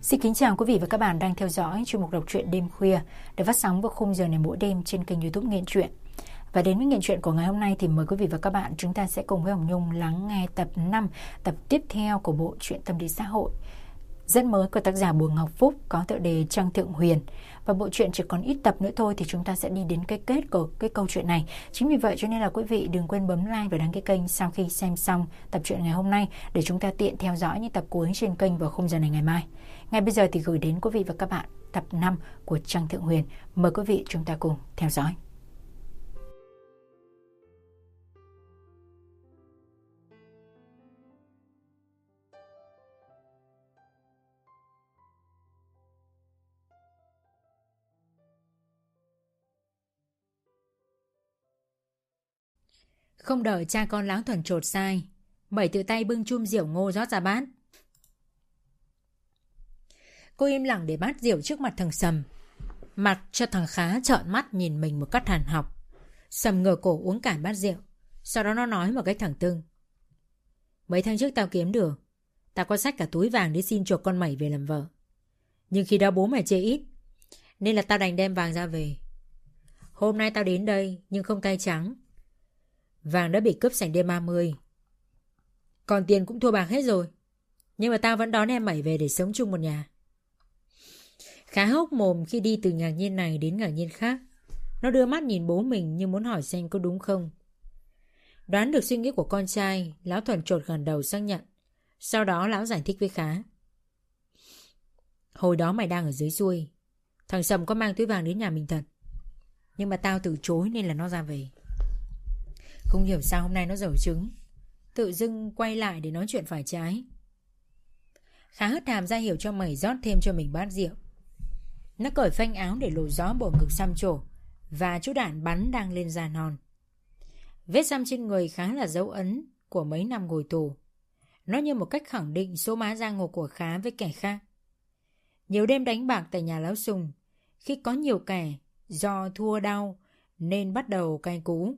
Xin kính chào quý vị và các bạn đang theo dõi chuyên mục đọc truyện đêm khuya được phát sóng vào khung giờ này mỗi đêm trên kênh YouTube Nghiện Truyện. Và đến với Nghiện Truyện của ngày hôm nay thì mời quý vị và các bạn chúng ta sẽ cùng với Hồng Nhung lắng nghe tập 5, tập tiếp theo của bộ truyện tâm lý xã hội rất mới của tác giả Bùi Ngọc Phúc có tựa đề Trăng Thượng Huyền. Và bộ truyện chỉ còn ít tập nữa thôi thì chúng ta sẽ đi đến cái kết của cái câu chuyện này. Chính vì vậy cho nên là quý vị đừng quên bấm like và đăng ký kênh sau khi xem xong tập truyện ngày hôm nay để chúng ta tiện theo dõi những tập cuối trên kênh vào khung giờ này ngày mai. Ngay bây giờ thì gửi đến quý vị và các bạn tập 5 của Trăng Thượng Huyền. Mời quý vị chúng ta cùng theo dõi. Không đợi cha con Lão Thuần trột sai, Bảy tự tay bưng chum rượu ngô rót ra bát. Cô im lặng để bát rượu trước mặt thằng Sầm, mặc cho thằng Khá trợn mắt nhìn mình một cách hằn học. Sầm ngửa cổ uống cả bát rượu, sau đó nó nói một cách thẳng thừng: mấy tháng trước tao kiếm được, tao có xách cả túi vàng để xin chuộc con Mẩy về làm vợ. Nhưng khi đó bố mày chê ít, nên là tao đành đem vàng ra về. Hôm nay tao đến đây nhưng không tay trắng. Vàng đã bị cướp sạch đêm 30, còn tiền cũng thua bạc hết rồi. Nhưng mà tao vẫn đón em Mẩy về để sống chung một nhà. Khá hốc mồm khi đi từ ngạc nhiên này đến ngạc nhiên khác. Nó đưa mắt nhìn bố mình như muốn hỏi xem có đúng không. Đoán được suy nghĩ của con trai, Lão Thuần chột gật đầu xác nhận. Sau đó lão giải thích với Khá: hồi đó mày đang ở dưới xuôi, thằng Sầm có mang túi vàng đến nhà mình thật, nhưng mà tao từ chối nên là nó ra về. Không hiểu sao hôm nay nó dở trứng, tự dưng quay lại để nói chuyện phải trái. Khá hất hàm ra hiệu cho Mẩy rót thêm cho mình bát rượu. Nó cởi phanh áo để lộ rõ bộ ngực xăm trổ và chú đạn bắn đang lên da non. Vết xăm trên người Khá là dấu ấn của mấy năm ngồi tù. Nó như một cách khẳng định số má giang hồ của Khá với kẻ khác. Nhiều đêm đánh bạc tại nhà Lão Sùng, khi có nhiều kẻ do thua đau nên bắt đầu cay cú.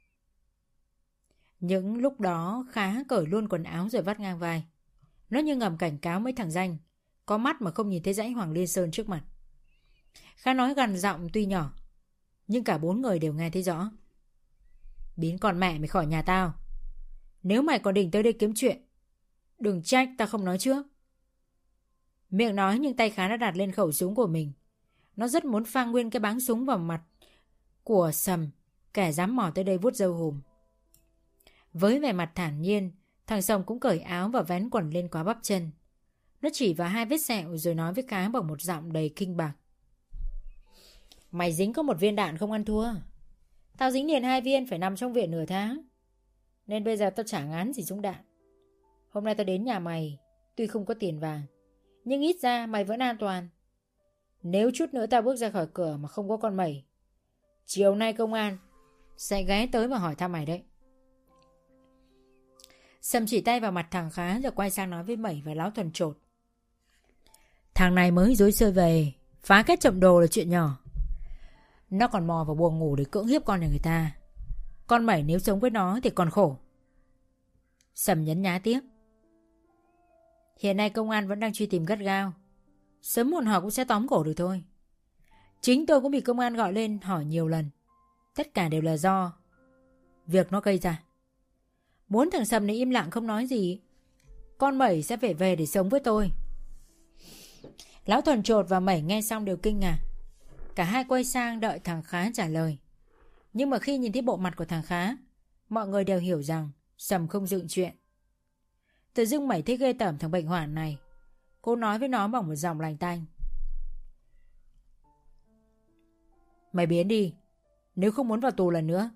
Những lúc đó Khá cởi luôn quần áo rồi vắt ngang vai. Nó như ngầm cảnh cáo mấy thằng danh có mắt mà không nhìn thấy dãy Hoàng Liên Sơn trước mặt. Khá nói gằn giọng tuy nhỏ, nhưng cả bốn người đều nghe thấy rõ: biến con mẹ mày khỏi nhà tao. Nếu mày còn định tới đây kiếm chuyện, đừng trách tao không nói trước. Miệng nói nhưng tay Khá đã đặt lên khẩu súng của mình. Nó rất muốn phang nguyên cái báng súng vào mặt của Sầm, kẻ dám mò tới đây vuốt râu hùm. Với vẻ mặt thản nhiên, thằng Sầm cũng cởi áo và vén quần lên quá bắp chân. Nó chỉ vào hai vết sẹo rồi nói với Khá bằng một giọng đầy kinh bạc: mày dính có một viên đạn không ăn thua. Tao dính liền 2 viên phải nằm trong viện nửa tháng, nên bây giờ tao chả ngán gì súng đạn. Hôm nay tao đến nhà mày, tuy không có tiền vàng, nhưng ít ra mày vẫn an toàn. Nếu chút nữa tao bước ra khỏi cửa mà không có con Mẩy, chiều nay công an sẽ ghé tới và hỏi thăm mày đấy. Sầm chỉ tay vào mặt thằng Khá rồi quay sang nói với Mẩy và Lão Thuần chột: thằng này mới dối sơi về, phá kết trộm đồ là chuyện nhỏ. Nó còn mò vào buồng ngủ để cưỡng hiếp con nhà người ta. Con Mẩy nếu sống với nó thì còn khổ. Sầm nhấn nhá tiếp: hiện nay công an vẫn đang truy tìm gắt gao, sớm muộn họ cũng sẽ tóm cổ được thôi. Chính tôi cũng bị công an gọi lên hỏi nhiều lần. Tất cả đều là do việc nó gây ra. Muốn thằng Sầm này im lặng không nói gì, con Mẩy sẽ phải về để sống với tôi. Lão Thuần chột và Mẩy nghe xong đều kinh ngạc. Cả hai quay sang đợi thằng Khá trả lời. Nhưng mà khi nhìn thấy bộ mặt của thằng Khá, mọi người đều hiểu rằng Sầm không dựng chuyện. Tự dưng Mẩy thấy ghê tởm thằng bệnh hoạn này. Cô nói với nó bằng một giọng lành tanh: mày biến đi, nếu không muốn vào tù lần nữa.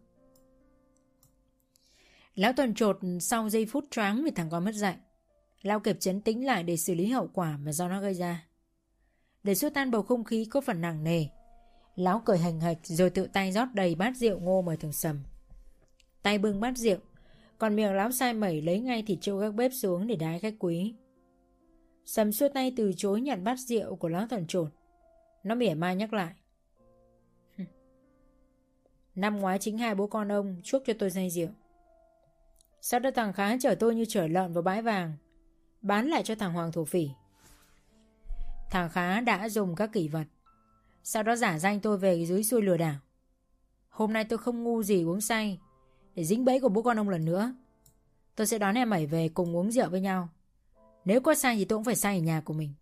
Lão Thuần chột sau giây phút choáng vì thằng con mất dạy. Lão kịp trấn tĩnh lại để xử lý hậu quả mà do nó gây ra. Để xua tan bầu không khí có phần nặng nề, lão cười hành hạch rồi tự tay rót đầy bát rượu ngô mời thằng Sầm. Tay bưng bát rượu, còn miệng lão sai Mẩy lấy ngay thịt trâu gác bếp xuống để đái khách quý. Sầm xua tay từ chối nhận bát rượu của Lão Thuần chột. Nó mỉa mai nhắc lại: năm ngoái chính hai bố con ông chuốc cho tôi say rượu. Sao đã thằng Khá chở tôi như chở lợn vào bãi vàng, bán lại cho thằng Hoàng thổ phỉ. Thằng Khá đã dùng các kỷ vật, sau đó giả danh tôi về dưới xuôi lừa đảo. Hôm nay tôi không ngu gì uống say để dính bẫy của bố con ông lần nữa. Tôi sẽ đón em Mẩy về cùng uống rượu với nhau. Nếu có say thì tôi cũng phải say ở nhà của mình.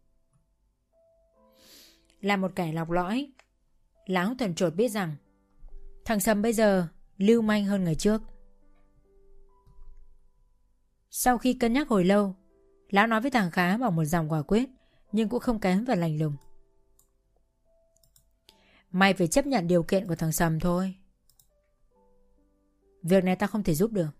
Là một kẻ lọc lõi, Lão Thần Chột biết rằng thằng Sầm bây giờ lưu manh hơn ngày trước. Sau khi cân nhắc hồi lâu, Lão nói với thằng Khá bằng một dòng quả quyết, nhưng cũng không kém và lạnh lùng. Mày phải chấp nhận điều kiện của thằng Sầm thôi. Việc này ta không thể giúp được.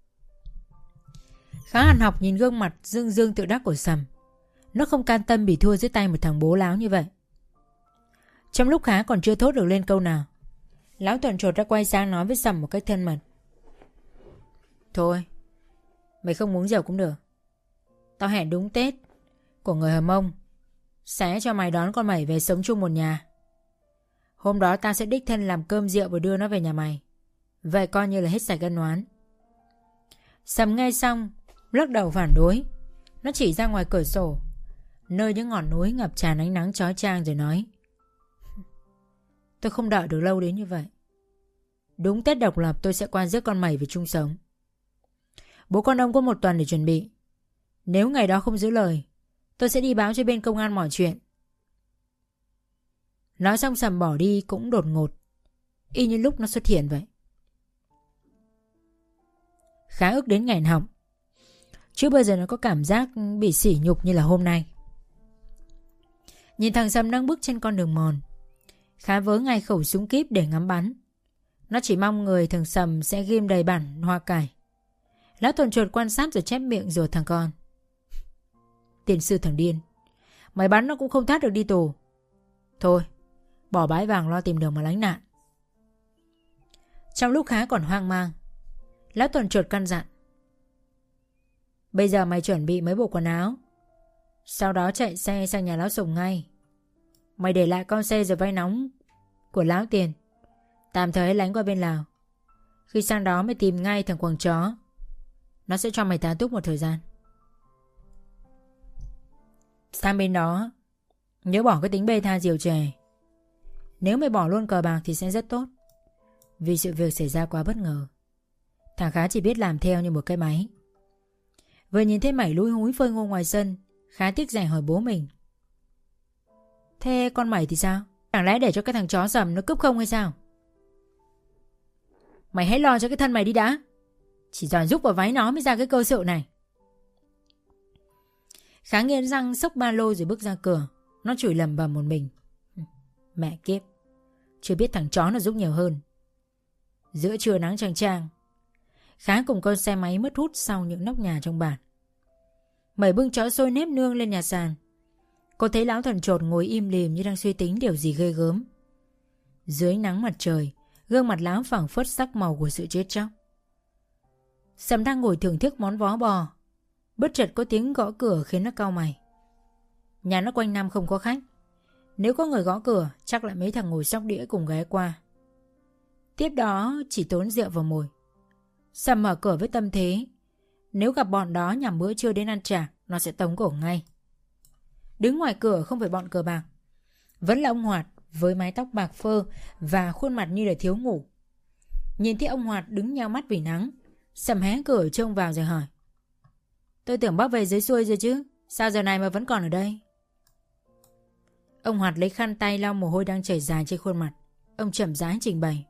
Khá ăn học nhìn gương mặt dương dương tự đắc của Sầm. Nó không can tâm bị thua dưới tay một thằng bố láo như vậy. Trong lúc Khá còn chưa thốt được lên câu nào, Lão Tuần Chột đã quay sang nói với Sầm một cách thân mật. Thôi, mày không uống rượu cũng được. Tao hẹn đúng Tết của người Hờ Mông sẽ cho mày đón con Mẩy về sống chung một nhà. Hôm đó tao sẽ đích thân làm cơm rượu và đưa nó về nhà mày. Vậy coi như là hết sạch ân oán. Sầm nghe xong lắc đầu phản đối. Nó chỉ ra ngoài cửa sổ, nơi những ngọn núi ngập tràn ánh nắng chói chang, rồi nói: Tôi không đợi được lâu đến như vậy. Đúng Tết độc lập tôi sẽ qua rước con Mẩy về chung sống. Bố con ông có 1 tuần để chuẩn bị. Nếu ngày đó không giữ lời, tôi sẽ đi báo cho bên công an mọi chuyện. Nói xong Sầm bỏ đi cũng đột ngột, y như lúc nó xuất hiện vậy. Khá ức đến nghẹn họng. Chưa bao giờ nó có cảm giác bị sỉ nhục như là hôm nay. Nhìn thằng Sầm đang bước trên con đường mòn, Khá vớ ngay khẩu súng kíp để ngắm bắn. Nó chỉ mong người thằng Sầm sẽ ghim đầy bản hoa cải. Lão Tuần Chột quan sát rồi chép miệng rồi thằng con: Tiền sư thằng điên, mày bắn nó cũng không thoát được đi tù. Thôi, bỏ bãi vàng lo tìm đường mà lánh nạn. Trong lúc Khá còn hoang mang, Lão Tuần Chột căn dặn: Bây giờ mày chuẩn bị mấy bộ quần áo, sau đó chạy xe sang nhà Lão Sùng ngay. Mày để lại con xe rồi vay nóng của Lão tiền, tạm thời lánh qua bên Lào. Khi sang đó mày tìm ngay thằng quàng chó, nó sẽ cho mày tá túc một thời gian. Sang bên đó nhớ bỏ cái tính bê tha diều chè. Nếu mày bỏ luôn cờ bạc thì sẽ rất tốt, vì sự việc xảy ra quá bất ngờ. Thằng Khá chỉ biết làm theo như một cái máy. Vừa nhìn thấy Mẩy lúi húi phơi ngô ngoài sân, Khá tiếc rẻ hỏi bố mình: Thế con Mẩy thì sao? Chẳng lẽ để cho cái thằng chó Sầm nó cướp không hay sao? Mày hãy lo cho cái thân mày đi đã. Chỉ giỏi giúp vào váy nó mới ra cái cơ sự này. Khá nghiến răng xốc ba lô rồi bước ra cửa. Nó chửi lầm bầm một mình: Mẹ kiếp, chưa biết thằng chó nó giúp nhiều hơn. Giữa trưa nắng chang chang, Khá cùng con xe máy mất hút sau những nóc nhà trong bản. Mẩy bưng chó xôi nếp nương lên nhà sàn. Cô thấy Lão Thần Chột ngồi im lìm như đang suy tính điều gì ghê gớm. Dưới nắng mặt trời, gương mặt Lão phảng phất sắc màu của sự chết chóc. Sầm đang ngồi thưởng thức món vó bò, bất chợt có tiếng gõ cửa khiến nó cau mày. Nhà nó quanh năm không có khách, nếu có người gõ cửa chắc lại mấy thằng ngồi xóc đĩa cùng ghé qua. Tiếp đó chỉ tốn rượu vào mồi. Sầm mở cửa với tâm thế nếu gặp bọn đó nhằm bữa trưa đến ăn chả, nó sẽ tống cổ ngay. Đứng ngoài cửa không phải bọn cờ bạc, vẫn là ông Hoạt với mái tóc bạc phơ và khuôn mặt như là thiếu ngủ. Nhìn thấy ông Hoạt đứng nheo mắt vì nắng, Sầm hé cửa trông vào rồi hỏi: Tôi tưởng bác về dưới xuôi rồi chứ, sao giờ này mà vẫn còn ở đây? Ông Hoạt lấy khăn tay lau mồ hôi đang chảy dài trên khuôn mặt. Ông chậm rãi trình bày: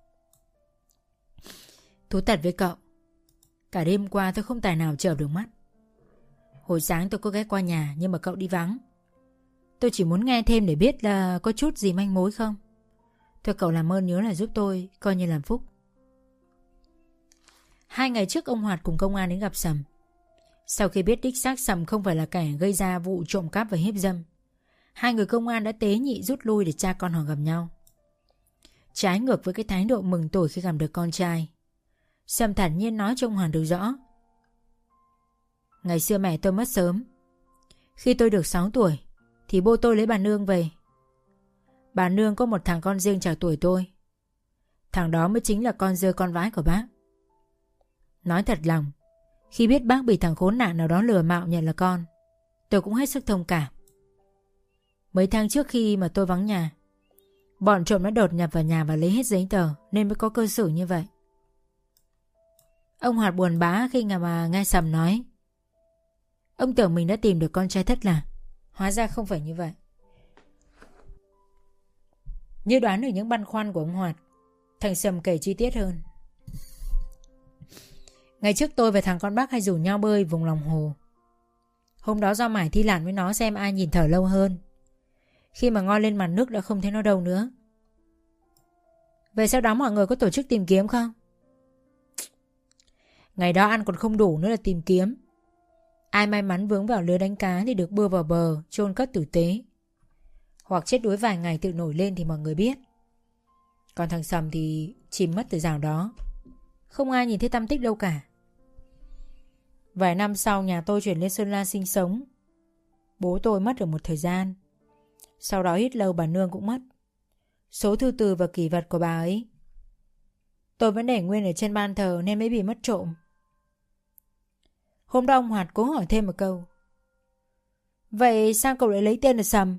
Thú thật với cậu, cả đêm qua tôi không tài nào chợp được mắt. Hồi sáng tôi có ghé qua nhà nhưng mà cậu đi vắng. Tôi chỉ muốn nghe thêm để biết là có chút gì manh mối không. Thôi cậu làm ơn nhớ là giúp tôi, coi như làm phúc. 2 ngày trước ông Hoạt cùng công an đến gặp Sầm. Sau khi biết đích xác Sầm không phải là kẻ gây ra vụ trộm cắp và hiếp dâm, 2 người công an đã tế nhị rút lui để cha con họ gặp nhau. Trái ngược với cái thái độ mừng tuổi khi gặp được con trai, Sầm thản nhiên nói cho ông Hoàn được rõ: Ngày xưa mẹ tôi mất sớm. Khi tôi được 6 tuổi thì bố tôi lấy bà Nương về. Bà Nương có một thằng con riêng chạc tuổi tôi. Thằng đó mới chính là con dơ con vãi của bác. Nói thật lòng, khi biết bác bị thằng khốn nạn nào đó lừa mạo nhận là con, tôi cũng hết sức thông cảm. Mấy tháng trước khi mà tôi vắng nhà, bọn trộm đã đột nhập vào nhà và lấy hết giấy tờ nên mới có cơ xử như vậy. Ông Hoạt buồn bã khi mà nghe Sầm nói. Ông tưởng mình đã tìm được con trai thất lạc. Hóa ra không phải như vậy. Như đoán được những băn khoăn của ông Hoạt, thằng Sầm kể chi tiết hơn. Ngày trước tôi và thằng con bác hay rủ nhau bơi vùng lòng hồ. Hôm đó do mải thi lặn với nó xem ai nhìn thở lâu hơn. Khi mà ngoi lên mặt nước đã không thấy nó đâu nữa. Vậy sau đó mọi người có tổ chức tìm kiếm không? Ngày đó ăn còn không đủ nữa là tìm kiếm. Ai may mắn vướng vào lưới đánh cá thì được bưa vào bờ, chôn cất tử tế. Hoặc chết đuối vài ngày tự nổi lên thì mọi người biết. Còn thằng Sầm thì chìm mất từ rào đó. Không ai nhìn thấy tăm tích đâu cả. Vài năm sau nhà tôi chuyển lên Sơn La sinh sống. Bố tôi mất được một thời gian. Sau đó ít lâu bà nương cũng mất. Số thư từ và kỷ vật của bà ấy tôi vẫn để nguyên ở trên ban thờ nên mới bị mất trộm. Hôm đó ông Hoạt cố hỏi thêm một câu. Vậy sao cậu lại lấy tên là Sầm?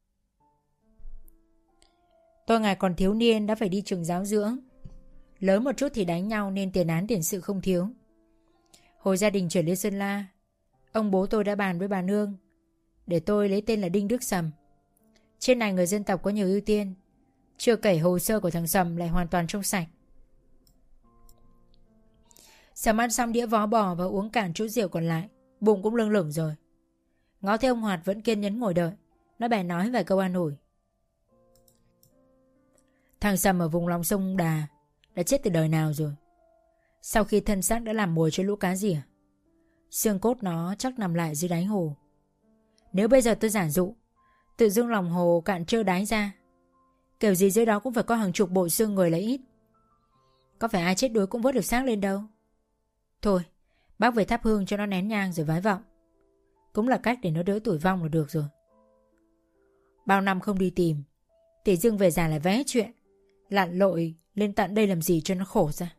Tôi ngày còn thiếu niên đã phải đi trường giáo dưỡng. Lớn một chút thì đánh nhau nên tiền án tiền sự không thiếu. Hồi gia đình chuyển lên Sơn La, ông bố tôi đã bàn với bà nương để tôi lấy tên là Đinh Đức Sầm. Trên này người dân tộc có nhiều ưu tiên. Chưa kể hồ sơ của thằng Sầm lại hoàn toàn trong sạch. Sầm ăn xong đĩa vó bò và uống cạn chút rượu còn lại, bụng cũng lưng lửng rồi. Ngó thấy ông Hoạt vẫn kiên nhẫn ngồi đợi, nó bèn nói vài câu an ủi. Thằng Sầm ở vùng lòng sông Đà đã chết từ đời nào rồi. Sau khi thân xác đã làm mồi cho lũ cá rỉa, xương cốt nó chắc nằm lại dưới đáy hồ. Nếu bây giờ tôi giả dụ tự dưng lòng hồ cạn trơ đáy ra, kiểu gì dưới đó cũng phải có hàng chục bộ xương người là ít. Có phải ai chết đuối cũng vớt được xác lên đâu. Thôi, bác về thắp hương cho nó nén nhang rồi vái vọng. Cũng là cách để nó đỡ tuổi vong là được rồi. Bao năm không đi tìm, thì dưng về già lại vé chuyện, lặn lội lên tận đây làm gì cho nó khổ ra.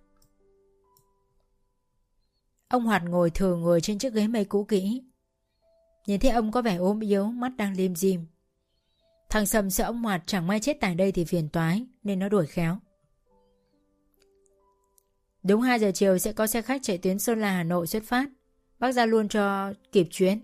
Ông Hoạt ngồi thừa người trên chiếc ghế mây cũ kỹ. Nhìn thấy ông có vẻ ốm yếu, mắt đang lim dim. Thằng Sầm sợ ông Hoạt chẳng may chết tại đây thì phiền toái nên nó đuổi khéo. Đúng 2 giờ chiều sẽ có xe khách chạy tuyến Sơn La Hà Nội xuất phát. Bác ra luôn cho kịp chuyến.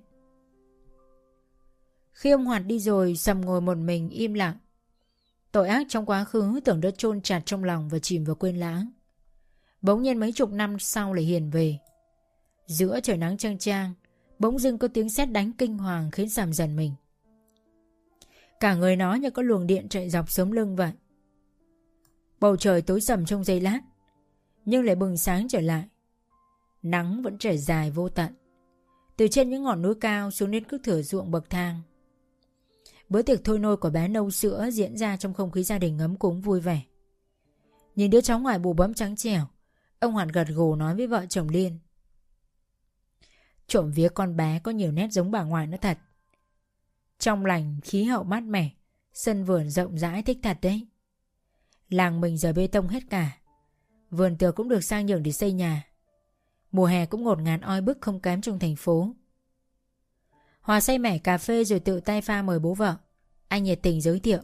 Khi ông Hoạt đi rồi, Sầm ngồi một mình im lặng. Tội ác trong quá khứ tưởng đã chôn chặt trong lòng và chìm vào quên lãng. Bỗng nhiên mấy chục năm sau lại hiền về. Giữa trời nắng chang chang, bỗng dưng có tiếng sét đánh kinh hoàng khiến Sầm giật mình. Cả người nó như có luồng điện chạy dọc sống lưng vậy. Bầu trời tối sầm trong giây lát, nhưng lại bừng sáng trở lại. Nắng vẫn trải dài vô tận, từ trên những ngọn núi cao xuống đến các thửa ruộng bậc thang. Bữa tiệc thôi nôi của bé nâu sữa diễn ra trong không khí gia đình ấm cúng vui vẻ. Nhìn đứa cháu ngoài bù bấm trắng trẻo, ông Hoạt gật gù nói với vợ chồng Liên. Trộm vía con bé có nhiều nét giống bà ngoại nó thật. Trong lành, khí hậu mát mẻ, sân vườn rộng rãi thích thật đấy. Làng mình giờ bê tông hết cả. Vườn tược cũng được sang nhượng để xây nhà. Mùa hè cũng ngột ngạt oi bức không kém trong thành phố. Hòa say mẻ cà phê rồi tự tay pha mời bố vợ. Anh nhiệt tình giới thiệu.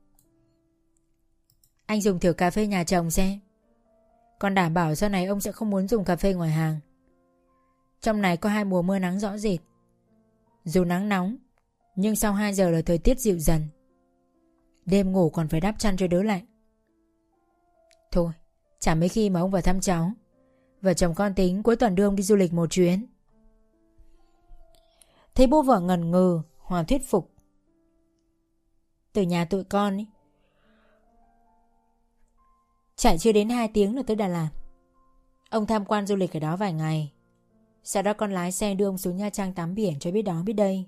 Anh dùng thử cà phê nhà chồng xem. Còn đảm bảo sau này ông sẽ không muốn dùng cà phê ngoài hàng. Trong này có 2 mùa mưa nắng rõ rệt. Dù nắng nóng, nhưng sau 2 giờ là thời tiết dịu dần. Đêm ngủ còn phải đắp chăn cho đỡ lạnh. Thôi, chả mấy khi mà ông vào thăm cháu. Vợ chồng con tính cuối tuần đưa ông đi du lịch một chuyến. Thấy bố vợ ngần ngừ, Hòa thuyết phục. Từ nhà tụi con ấy, chạy chưa đến 2 tiếng là tới Đà Lạt. Ông tham quan du lịch ở đó vài ngày. Sau đó con lái xe đưa ông xuống Nha Trang tắm biển cho biết đó biết đây.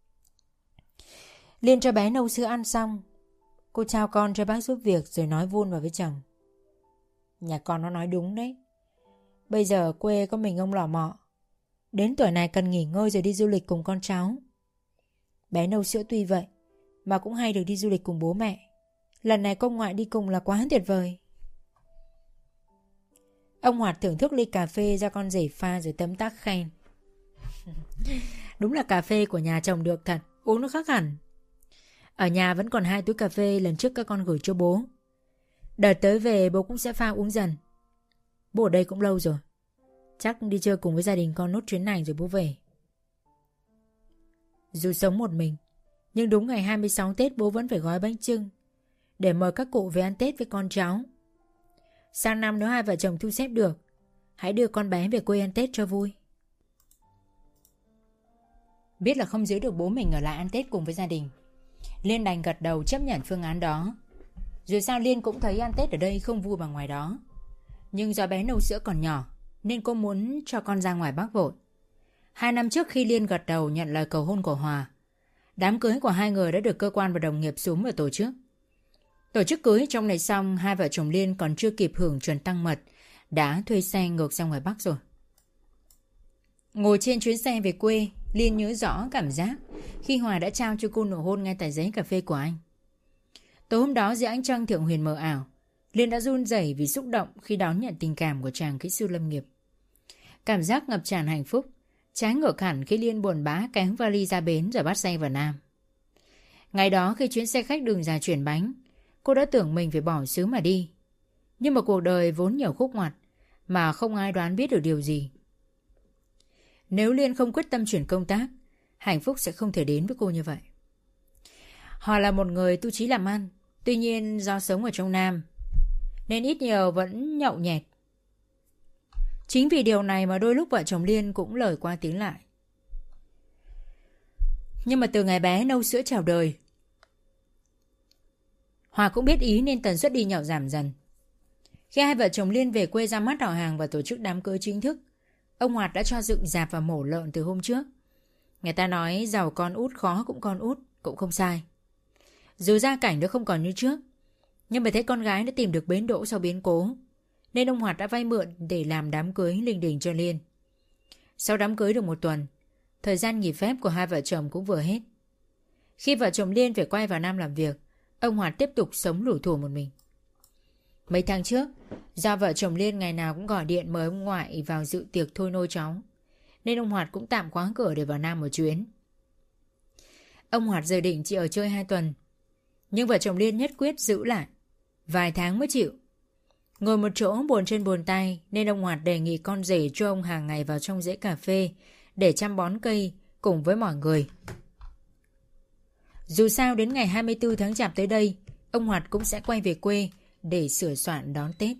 Liên cho bé nấu sữa ăn xong, cô trao con cho bác giúp việc rồi nói vun vào với chồng. Nhà con nó nói đúng đấy. Bây giờ ở quê có mình ông lò mọ. Đến tuổi này cần nghỉ ngơi rồi đi du lịch cùng con cháu. Bé nấu sữa tuy vậy mà cũng hay được đi du lịch cùng bố mẹ. Lần này cô ngoại đi cùng là quá tuyệt vời. Ông Hoạt thưởng thức ly cà phê do con rể pha rồi tấm tắc khen. Đúng là cà phê của nhà chồng được thật, uống nó khác hẳn. Ở nhà vẫn còn 2 túi cà phê lần trước các con gửi cho bố. Đợt tới về bố cũng sẽ pha uống dần. Bố ở đây cũng lâu rồi. Chắc đi chơi cùng với gia đình con nốt chuyến này rồi bố về. Dù sống một mình, nhưng đúng ngày 26 Tết bố vẫn phải gói bánh chưng để mời các cụ về ăn Tết với con cháu. Sang năm nếu hai vợ chồng thu xếp được, hãy đưa con bé về quê ăn Tết cho vui. Biết là không giữ được bố mình ở lại ăn Tết cùng với gia đình, Liên đành gật đầu chấp nhận phương án đó. Dù sao Liên cũng thấy ăn Tết ở đây không vui bằng ngoài đó. Nhưng do bé nâu sữa còn nhỏ nên cô muốn cho con ra ngoài Bắc vội. 2 năm trước khi Liên gật đầu nhận lời cầu hôn của Hòa, đám cưới của hai người đã được cơ quan và đồng nghiệp xuống và tổ chức. Tổ chức cưới trong này xong, hai vợ chồng Liên còn chưa kịp hưởng chuẩn tăng mật đã thuê xe ngược ra ngoài Bắc rồi. Ngồi trên chuyến xe về quê, Liên nhớ rõ cảm giác khi Hòa đã trao cho cô nụ hôn ngay tại giấy cà phê của anh. Tối hôm đó dưới ánh trăng thượng huyền mờ ảo, Liên đã run rẩy vì xúc động khi đón nhận tình cảm của chàng kỹ sư lâm nghiệp. Cảm giác ngập tràn hạnh phúc trái ngược hẳn khi Liên buồn bã kéo vali ra bến rồi bắt xe vào Nam. Ngày đó khi chuyến xe khách đường dài chuyển bánh, cô đã tưởng mình phải bỏ xứ mà đi. Nhưng mà cuộc đời vốn nhiều khúc ngoặt mà không ai đoán biết được điều gì. Nếu Liên không quyết tâm chuyển công tác, hạnh phúc sẽ không thể đến với cô như vậy. Họ là một người tu chí làm ăn, tuy nhiên do sống ở trong Nam nên ít nhiều vẫn nhậu nhẹt. Chính vì điều này mà đôi lúc vợ chồng Liên cũng lời qua tiếng lại. Nhưng mà từ ngày bé nâu sữa chào đời, Hòa cũng biết ý nên tần suất đi nhậu giảm dần. Khi hai vợ chồng Liên về quê ra mắt họ hàng và tổ chức đám cưới chính thức, ông Hoạt đã cho dựng rạp và mổ lợn từ hôm trước. Người ta nói giàu con út khó cũng con út, cũng không sai. Dù gia cảnh đã không còn như trước, nhưng mà thấy con gái đã tìm được bến đỗ sau biến cố, nên ông Hoạt đã vay mượn để làm đám cưới linh đình cho Liên. Sau đám cưới được 1 tuần, thời gian nghỉ phép của hai vợ chồng cũng vừa hết. Khi vợ chồng Liên phải quay vào Nam làm việc, ông Hoạt tiếp tục sống lủi thủi một mình. Mấy tháng trước, do vợ chồng Liên ngày nào cũng gọi điện mời ông ngoại vào dự tiệc thôi nôi cháu, nên ông Hoạt cũng tạm khóa cửa để vào Nam một chuyến. Ông Hoạt dự định chỉ ở chơi 2 tuần, nhưng vợ chồng Liên nhất quyết giữ lại, vài tháng mới chịu. Ngồi một chỗ buồn chân buồn tay nên ông Hoạt đề nghị con rể cho ông hàng ngày vào trong rễ cà phê để chăm bón cây cùng với mọi người. Dù sao đến ngày 24 tháng Chạp tới đây, ông Hoạt cũng sẽ quay về quê để sửa soạn đón Tết.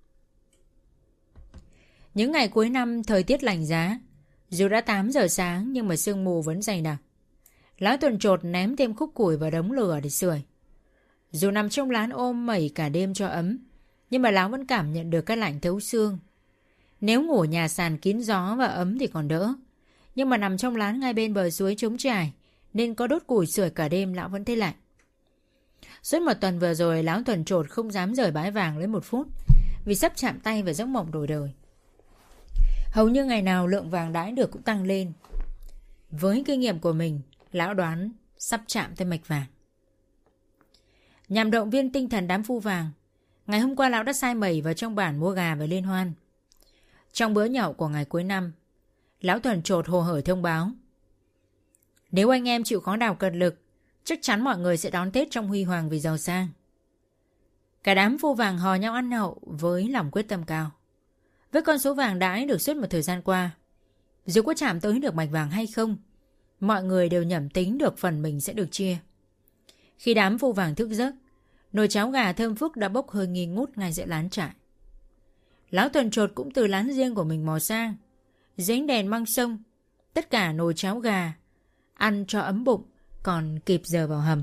Những ngày cuối năm thời tiết lạnh giá, dù đã 8 giờ sáng nhưng mà sương mù vẫn dày đặc. Lão Tuần chột ném thêm khúc củi vào đống lửa để sưởi. Dù nằm trong lán ôm mẩy cả đêm cho ấm, nhưng mà lão vẫn cảm nhận được cái lạnh thấu xương. Nếu ngủ nhà sàn kín gió và ấm thì còn đỡ, nhưng mà nằm trong lán ngay bên bờ suối trống trải nên có đốt củi sưởi cả đêm lão vẫn thấy lạnh. Suốt 1 tuần vừa rồi, lão Tuần chột không dám rời bãi vàng lấy 1 phút vì sắp chạm tay vào giấc mộng đổi đời. Hầu như ngày nào lượng vàng đãi được cũng tăng lên. Với kinh nghiệm của mình, lão đoán sắp chạm tới mạch vàng. Nhằm động viên tinh thần đám phu vàng, ngày hôm qua lão đã sai mẩy vào trong bản mua gà và liên hoan. Trong bữa nhậu của ngày cuối năm, lão Tuần chột hồ hởi thông báo: nếu anh em chịu khó đào cật lực, chắc chắn mọi người sẽ đón Tết trong huy hoàng vì giàu sang. Cả đám phu vàng hò nhau ăn nhậu với lòng quyết tâm cao. Với con số vàng đãi được suốt một thời gian qua, dù có chạm tới được mạch vàng hay không, mọi người đều nhẩm tính được phần mình sẽ được chia. Khi đám phu vàng thức giấc, nồi cháo gà thơm phức đã bốc hơi nghi ngút ngay giữa lán trại. Lão Tuần chột cũng từ lán riêng của mình mò sang, dính đèn măng sông, tất cả nồi cháo gà, ăn cho ấm bụng, còn kịp giờ vào hầm.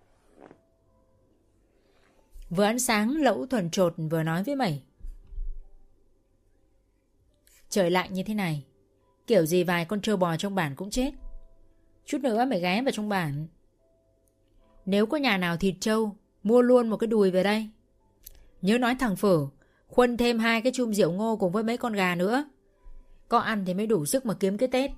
Vừa ăn sáng, lão Tuần chột vừa nói với mẩy: trời lạnh như thế này, kiểu gì vài con trâu bò trong bản cũng chết. Chút nữa mày ghé vào trong bản, nếu có nhà nào thịt trâu, mua luôn một cái đùi về đây. Nhớ nói thằng Phở khuân thêm 2 cái chum rượu ngô cùng với mấy con gà nữa. Có ăn thì mới đủ sức mà kiếm cái Tết.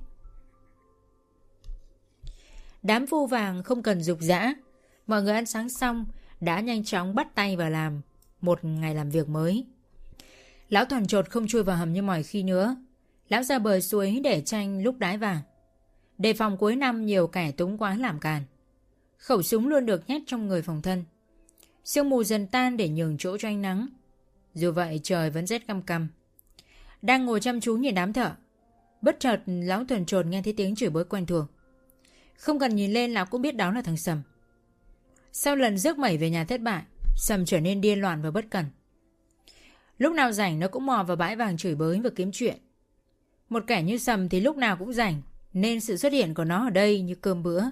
Đám phu vàng không cần giục giã, mọi người ăn sáng xong đã nhanh chóng bắt tay vào làm một ngày làm việc mới. Lão Tuần chột không chui vào hầm như mọi khi nữa. Lão ra bờ suối để tranh lúc đái vàng, đề phòng cuối năm nhiều kẻ túng quá làm càn. Khẩu súng luôn được nhét trong người phòng thân. Sương mù dần tan để nhường chỗ cho ánh nắng. Dù vậy trời vẫn rét căm căm. Đang ngồi chăm chú nhìn đám thợ, bất chợt lão Thuần Chột nghe thấy tiếng chửi bới quen thuộc. Không cần nhìn lên lão cũng biết đó là thằng Sầm. Sau lần rước mẩy về nhà thất bại, Sầm trở nên điên loạn và bất cẩn. Lúc nào rảnh nó cũng mò vào bãi vàng chửi bới và kiếm chuyện. Một kẻ như Sầm thì lúc nào cũng rảnh, nên sự xuất hiện của nó ở đây như cơm bữa.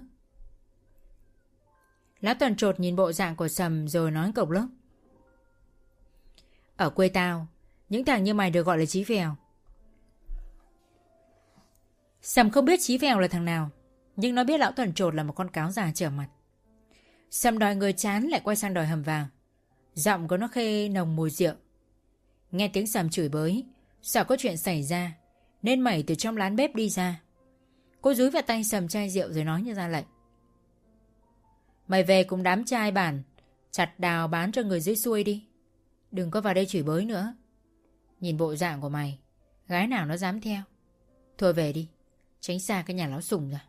Lão Thuần Chột nhìn bộ dạng của Sầm rồi nói cộc lốc: ở quê tao, những thằng như mày được gọi là chí phèo. Sầm không biết chí phèo là thằng nào, nhưng nó biết lão Thuần Chột là một con cáo già trở mặt. Sầm đòi người chán lại quay sang đòi hầm vàng. Giọng của nó khê nồng mùi rượu. Nghe tiếng Sầm chửi bới, sợ có chuyện xảy ra, nên mẩy từ trong lán bếp đi ra. Cô dúi vào tay Sầm chai rượu rồi nói như ra lệnh: mày về cùng đám trai bản chặt đào bán cho người dưới xuôi đi. Đừng có vào đây chửi bới nữa. Nhìn bộ dạng của mày, gái nào nó dám theo. Thôi về đi, tránh xa cái nhà lão Sùng ra.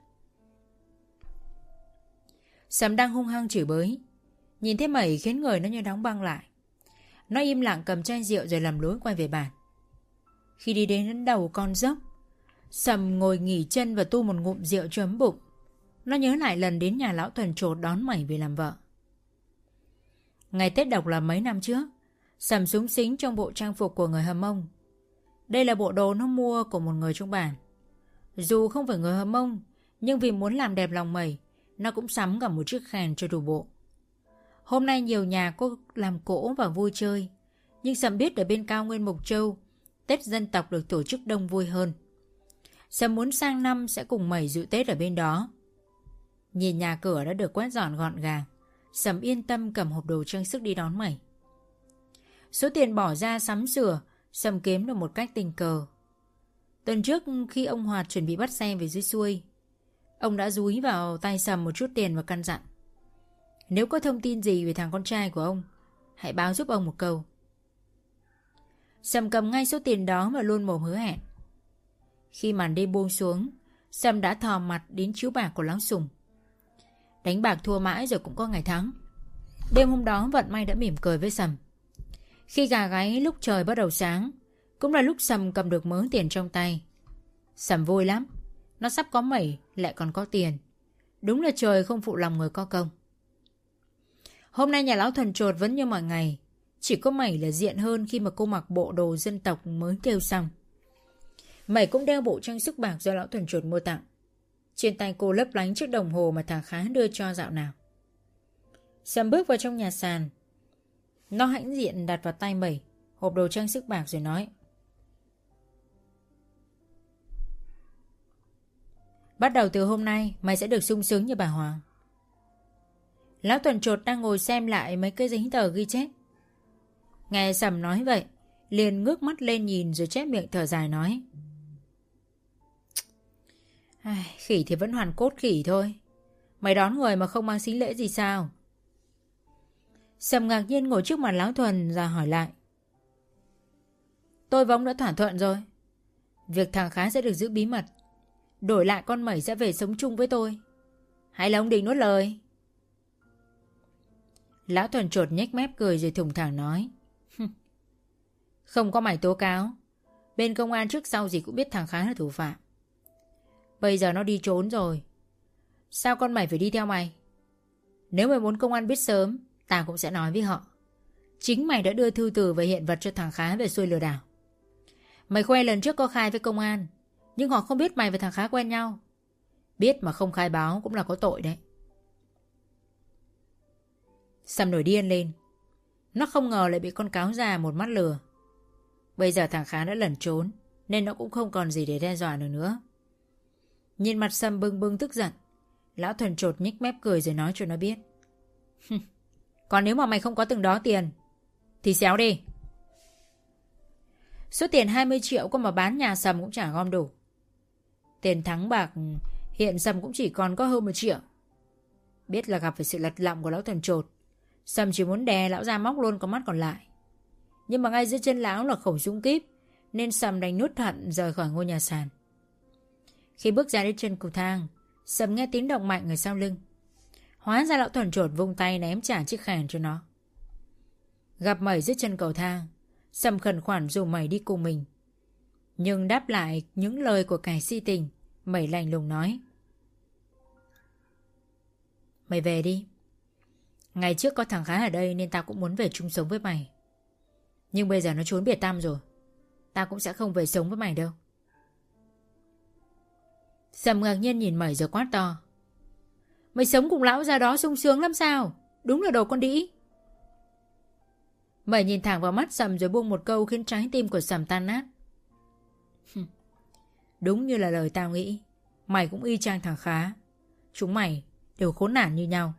Sầm đang hung hăng chửi bới, nhìn thấy mẩy khiến người nó như đóng băng lại. Nó im lặng cầm chai rượu rồi lầm lối quay về bàn. Khi đi đến đầu con dốc, Sầm ngồi nghỉ chân và tu một ngụm rượu cho ấm bụng. Nó nhớ lại lần đến nhà lão Thuần Chột đón mẩy về làm vợ. Ngày Tết Độc là mấy năm trước, Sầm xúng xính trong bộ trang phục của người Hờ Mông. Đây là bộ đồ nó mua của một người trong bản. Dù không phải người Hờ Mông, nhưng vì muốn làm đẹp lòng mẩy, nó cũng sắm cả một chiếc khèn cho đủ bộ. Hôm nay nhiều nhà có làm cỗ và vui chơi, nhưng Sầm biết ở bên cao nguyên Mộc Châu, Tết dân tộc được tổ chức đông vui hơn. Sầm muốn sang năm sẽ cùng mẩy dự Tết ở bên đó. Nhìn nhà cửa đã được quét dọn gọn gàng, Sầm yên tâm cầm hộp đồ trang sức đi đón mẩy. Số tiền bỏ ra sắm sửa, Sầm kiếm được một cách tình cờ. Tuần trước khi ông Hoạt chuẩn bị bắt xe về dưới xuôi, ông đã dúi vào tay Sầm một chút tiền và căn dặn: nếu có thông tin gì về thằng con trai của ông, hãy báo giúp ông một câu. Sầm cầm ngay số tiền đó và luôn mồm hứa hẹn. Khi màn đêm buông xuống, Sầm đã thò mặt đến chiếu bạc của lão Sùng. Đánh bạc thua mãi rồi cũng có ngày thắng. Đêm hôm đó vận may đã mỉm cười với Sầm. Khi gà gáy lúc trời bắt đầu sáng, cũng là lúc Sầm cầm được mớ tiền trong tay. Sầm vui lắm, nó sắp có mẩy lại còn có tiền. Đúng là trời không phụ lòng người có công. Hôm nay nhà lão Thuần Chột vẫn như mọi ngày, chỉ có mẩy là diện hơn khi mà cô mặc bộ đồ dân tộc mới thêu xong. Mẩy cũng đeo bộ trang sức bạc do lão Thuần Chột mua tặng. Trên tay cô lấp lánh chiếc đồng hồ mà thằng Khá đưa cho dạo nào. Sầm bước vào trong nhà sàn. Nó hãnh diện đặt vào tay mẩy hộp đồ trang sức bạc rồi nói: bắt đầu từ hôm nay mày sẽ được sung sướng như bà Hoàng. Lão Thuần Chột đang ngồi xem lại mấy cái giấy tờ ghi chép. Nghe Sầm nói vậy, liền ngước mắt lên nhìn rồi chép miệng thở dài nói: khỉ thì vẫn hoàn cốt khỉ thôi. Mày đón người mà không mang sính lễ gì sao? Sầm ngạc nhiên ngồi trước mặt lão Thuần ra hỏi lại: tôi và ông đã thỏa thuận rồi. Việc thằng Khá sẽ được giữ bí mật, đổi lại con mẩy sẽ về sống chung với tôi. Hay là ông định nuốt lời? Lão Thuần Chột nhếch mép cười rồi thùng thẳng nói: không có mày tố cáo, bên công an trước sau gì cũng biết thằng Khá là thủ phạm. Bây giờ nó đi trốn rồi, sao con mày phải đi theo mày? Nếu mày muốn công an biết sớm, tao cũng sẽ nói với họ. Chính mày đã đưa thư từ và hiện vật cho thằng Khá về xuôi lừa đảo. Mày khoe lần trước có khai với công an, nhưng họ không biết mày và thằng Khá quen nhau. Biết mà không khai báo cũng là có tội đấy. Sầm nổi điên lên. Nó không ngờ lại bị con cáo già một mắt lừa. Bây giờ thằng Khá đã lẩn trốn, nên nó cũng không còn gì để đe dọa được nữa. Nhìn mặt Sầm bừng bừng tức giận, lão Thuần Chột nhếch mép cười rồi nói cho nó biết: còn nếu mà mày không có từng đó tiền thì xéo đi. Số tiền 20 triệu có mà bán nhà Sầm cũng chả gom đủ. Tiền thắng bạc hiện Sầm cũng chỉ còn có hơn 1 triệu. Biết là gặp phải sự lật lọng của lão Thuần Chột, Sầm chỉ muốn đè lão ra móc luôn con mắt còn lại. Nhưng mà ngay dưới chân lão là khẩu súng kíp, nên Sầm đành nuốt hận rời khỏi ngôi nhà sàn. Khi bước ra đến chân cầu thang, Sầm nghe tiếng động mạnh ở sau lưng. Hóa ra lão thuần chột vung tay ném trả chiếc kèn cho nó. Gặp Mẩy dưới chân cầu thang, Sầm khẩn khoản rủ Mẩy đi cùng mình. Nhưng đáp lại những lời của kẻ si tình, Mẩy lạnh lùng nói: "Mày về đi. Ngày trước có thằng Khá ở đây nên tao cũng muốn về chung sống với mày. Nhưng bây giờ nó trốn biệt tăm rồi, tao cũng sẽ không về sống với mày đâu." Sầm ngạc nhiên nhìn Mẩy rồi quát to: "Mày sống cùng lão già đó sung sướng lắm sao? Đúng là đồ con đĩ." Mẩy nhìn thẳng vào mắt Sầm rồi buông một câu khiến trái tim của Sầm tan nát: "Đúng như là lời tao nghĩ, mày cũng y chang thằng Khá. Chúng mày đều khốn nạn như nhau."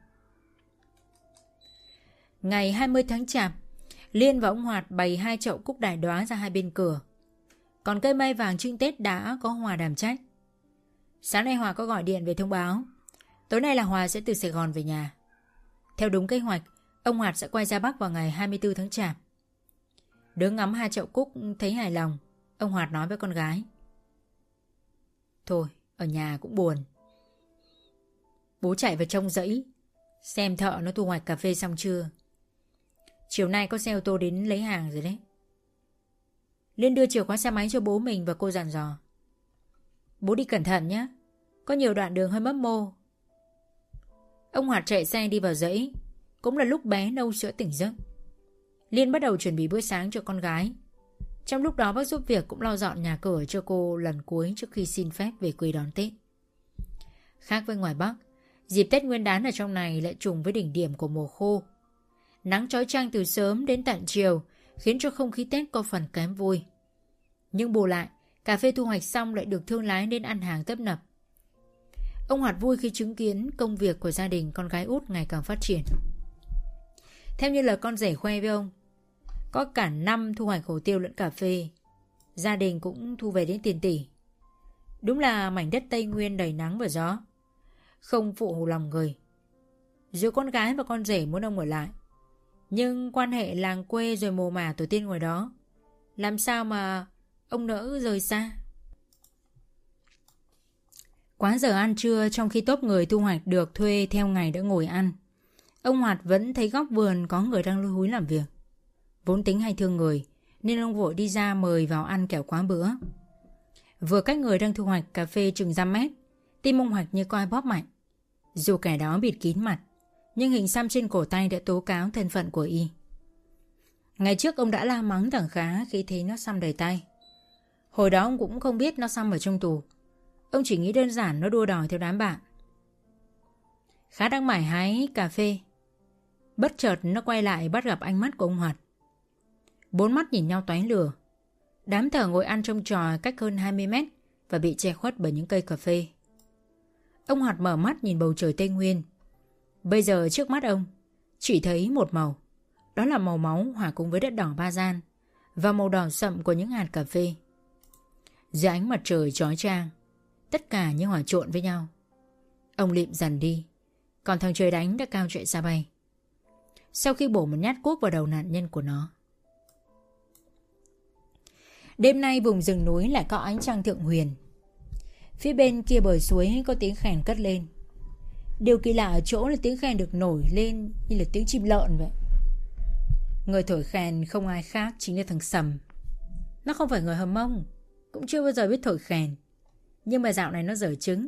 Ngày 20 tháng Chạp, Liên và ông Hoạt bày 2 chậu cúc đại đóa ra hai bên cửa. Còn cây mai vàng trưng Tết đã có Hòa đảm trách. Sáng nay Hòa có gọi điện về thông báo tối nay là Hòa sẽ từ Sài Gòn về nhà. Theo đúng kế hoạch, ông Hoạt sẽ quay ra Bắc vào ngày 24 tháng Chạp. Đứng ngắm 2 chậu cúc thấy hài lòng, ông Hoạt nói với con gái: "Thôi, ở nhà cũng buồn. Bố chạy vào trong dãy xem thợ nó thu hoạch cà phê xong chưa. Chiều nay có xe ô tô đến lấy hàng rồi đấy." Liên đưa chìa khóa xe máy cho bố mình và cô dặn dò: "Bố đi cẩn thận nhé, có nhiều đoạn đường hơi mấp mô." Ông Hoạt chạy xe đi vào dãy. Cũng là lúc bé nâu sữa tỉnh giấc. Liên bắt đầu chuẩn bị bữa sáng cho con gái. Trong lúc đó bác giúp việc cũng lau dọn nhà cửa cho cô lần cuối trước khi xin phép về quê đón Tết. Khác với ngoài Bắc, dịp Tết Nguyên đán ở trong này lại trùng với đỉnh điểm của mùa khô. Nắng chói chang từ sớm đến tận chiều khiến cho không khí Tết có phần kém vui. Nhưng bù lại, cà phê thu hoạch xong lại được thương lái đến ăn hàng tấp nập. Ông Hoạt vui khi chứng kiến công việc của gia đình con gái út ngày càng phát triển. Theo như lời con rể khoe với ông, có cả năm thu hoạch hồ tiêu lẫn cà phê, gia đình cũng thu về đến tiền tỷ. Đúng là mảnh đất Tây Nguyên đầy nắng và gió, không phụ lòng người. Dù con gái và con rể muốn ông ở lại, nhưng quan hệ làng quê rồi mồ mả tổ tiên ngoài đó, làm sao mà ông nỡ rời xa. Quá giờ ăn trưa, trong khi tốp người thu hoạch được thuê theo ngày đã ngồi ăn, ông Hoạt vẫn thấy góc vườn có người đang lúi húi làm việc. Vốn tính hay thương người nên ông vội đi ra mời vào ăn kẻo quá bữa. Vừa cách người đang thu hoạch cà phê chừng dăm mét, tim ông Hoạt như coi bóp mạnh. Dù kẻ đó bịt kín mặt, nhưng hình xăm trên cổ tay đã tố cáo thân phận của y. Ngày trước ông đã la mắng thằng Khá khi thấy nó xăm đầy tay. Hồi đó ông cũng không biết nó xăm ở trong tù. Ông chỉ nghĩ đơn giản nó đua đòi theo đám bạn. Khá đang mải hái cà phê, bất chợt nó quay lại bắt gặp ánh mắt của ông Hoạt. Bốn mắt nhìn nhau tóe lửa. Đám thợ ngồi ăn trông trò cách hơn 20 mét và bị che khuất bởi những cây cà phê. Ông Hoạt mở mắt nhìn bầu trời Tây Nguyên. Bây giờ trước mắt ông chỉ thấy một màu, đó là màu máu hòa cùng với đất đỏ Ba Gian và màu đỏ sậm của những hạt cà phê. Dưới ánh mặt trời chói chang, tất cả như hòa trộn với nhau. Ông lịm dần đi, còn thằng trời đánh đã cao chạy xa bay. Sau khi bổ một nhát cuốc vào đầu nạn nhân của nó. Đêm nay vùng rừng núi lại có ánh trăng thượng huyền. Phía bên kia bờ suối có tiếng khèn cất lên. Điều kỳ lạ ở chỗ là tiếng khèn được nổi lên như là tiếng chim lợn vậy. Người thổi khèn không ai khác chính là thằng Sầm. Nó không phải người Hờ Mông, cũng chưa bao giờ biết thổi khèn, nhưng mà dạo này nó dở chứng.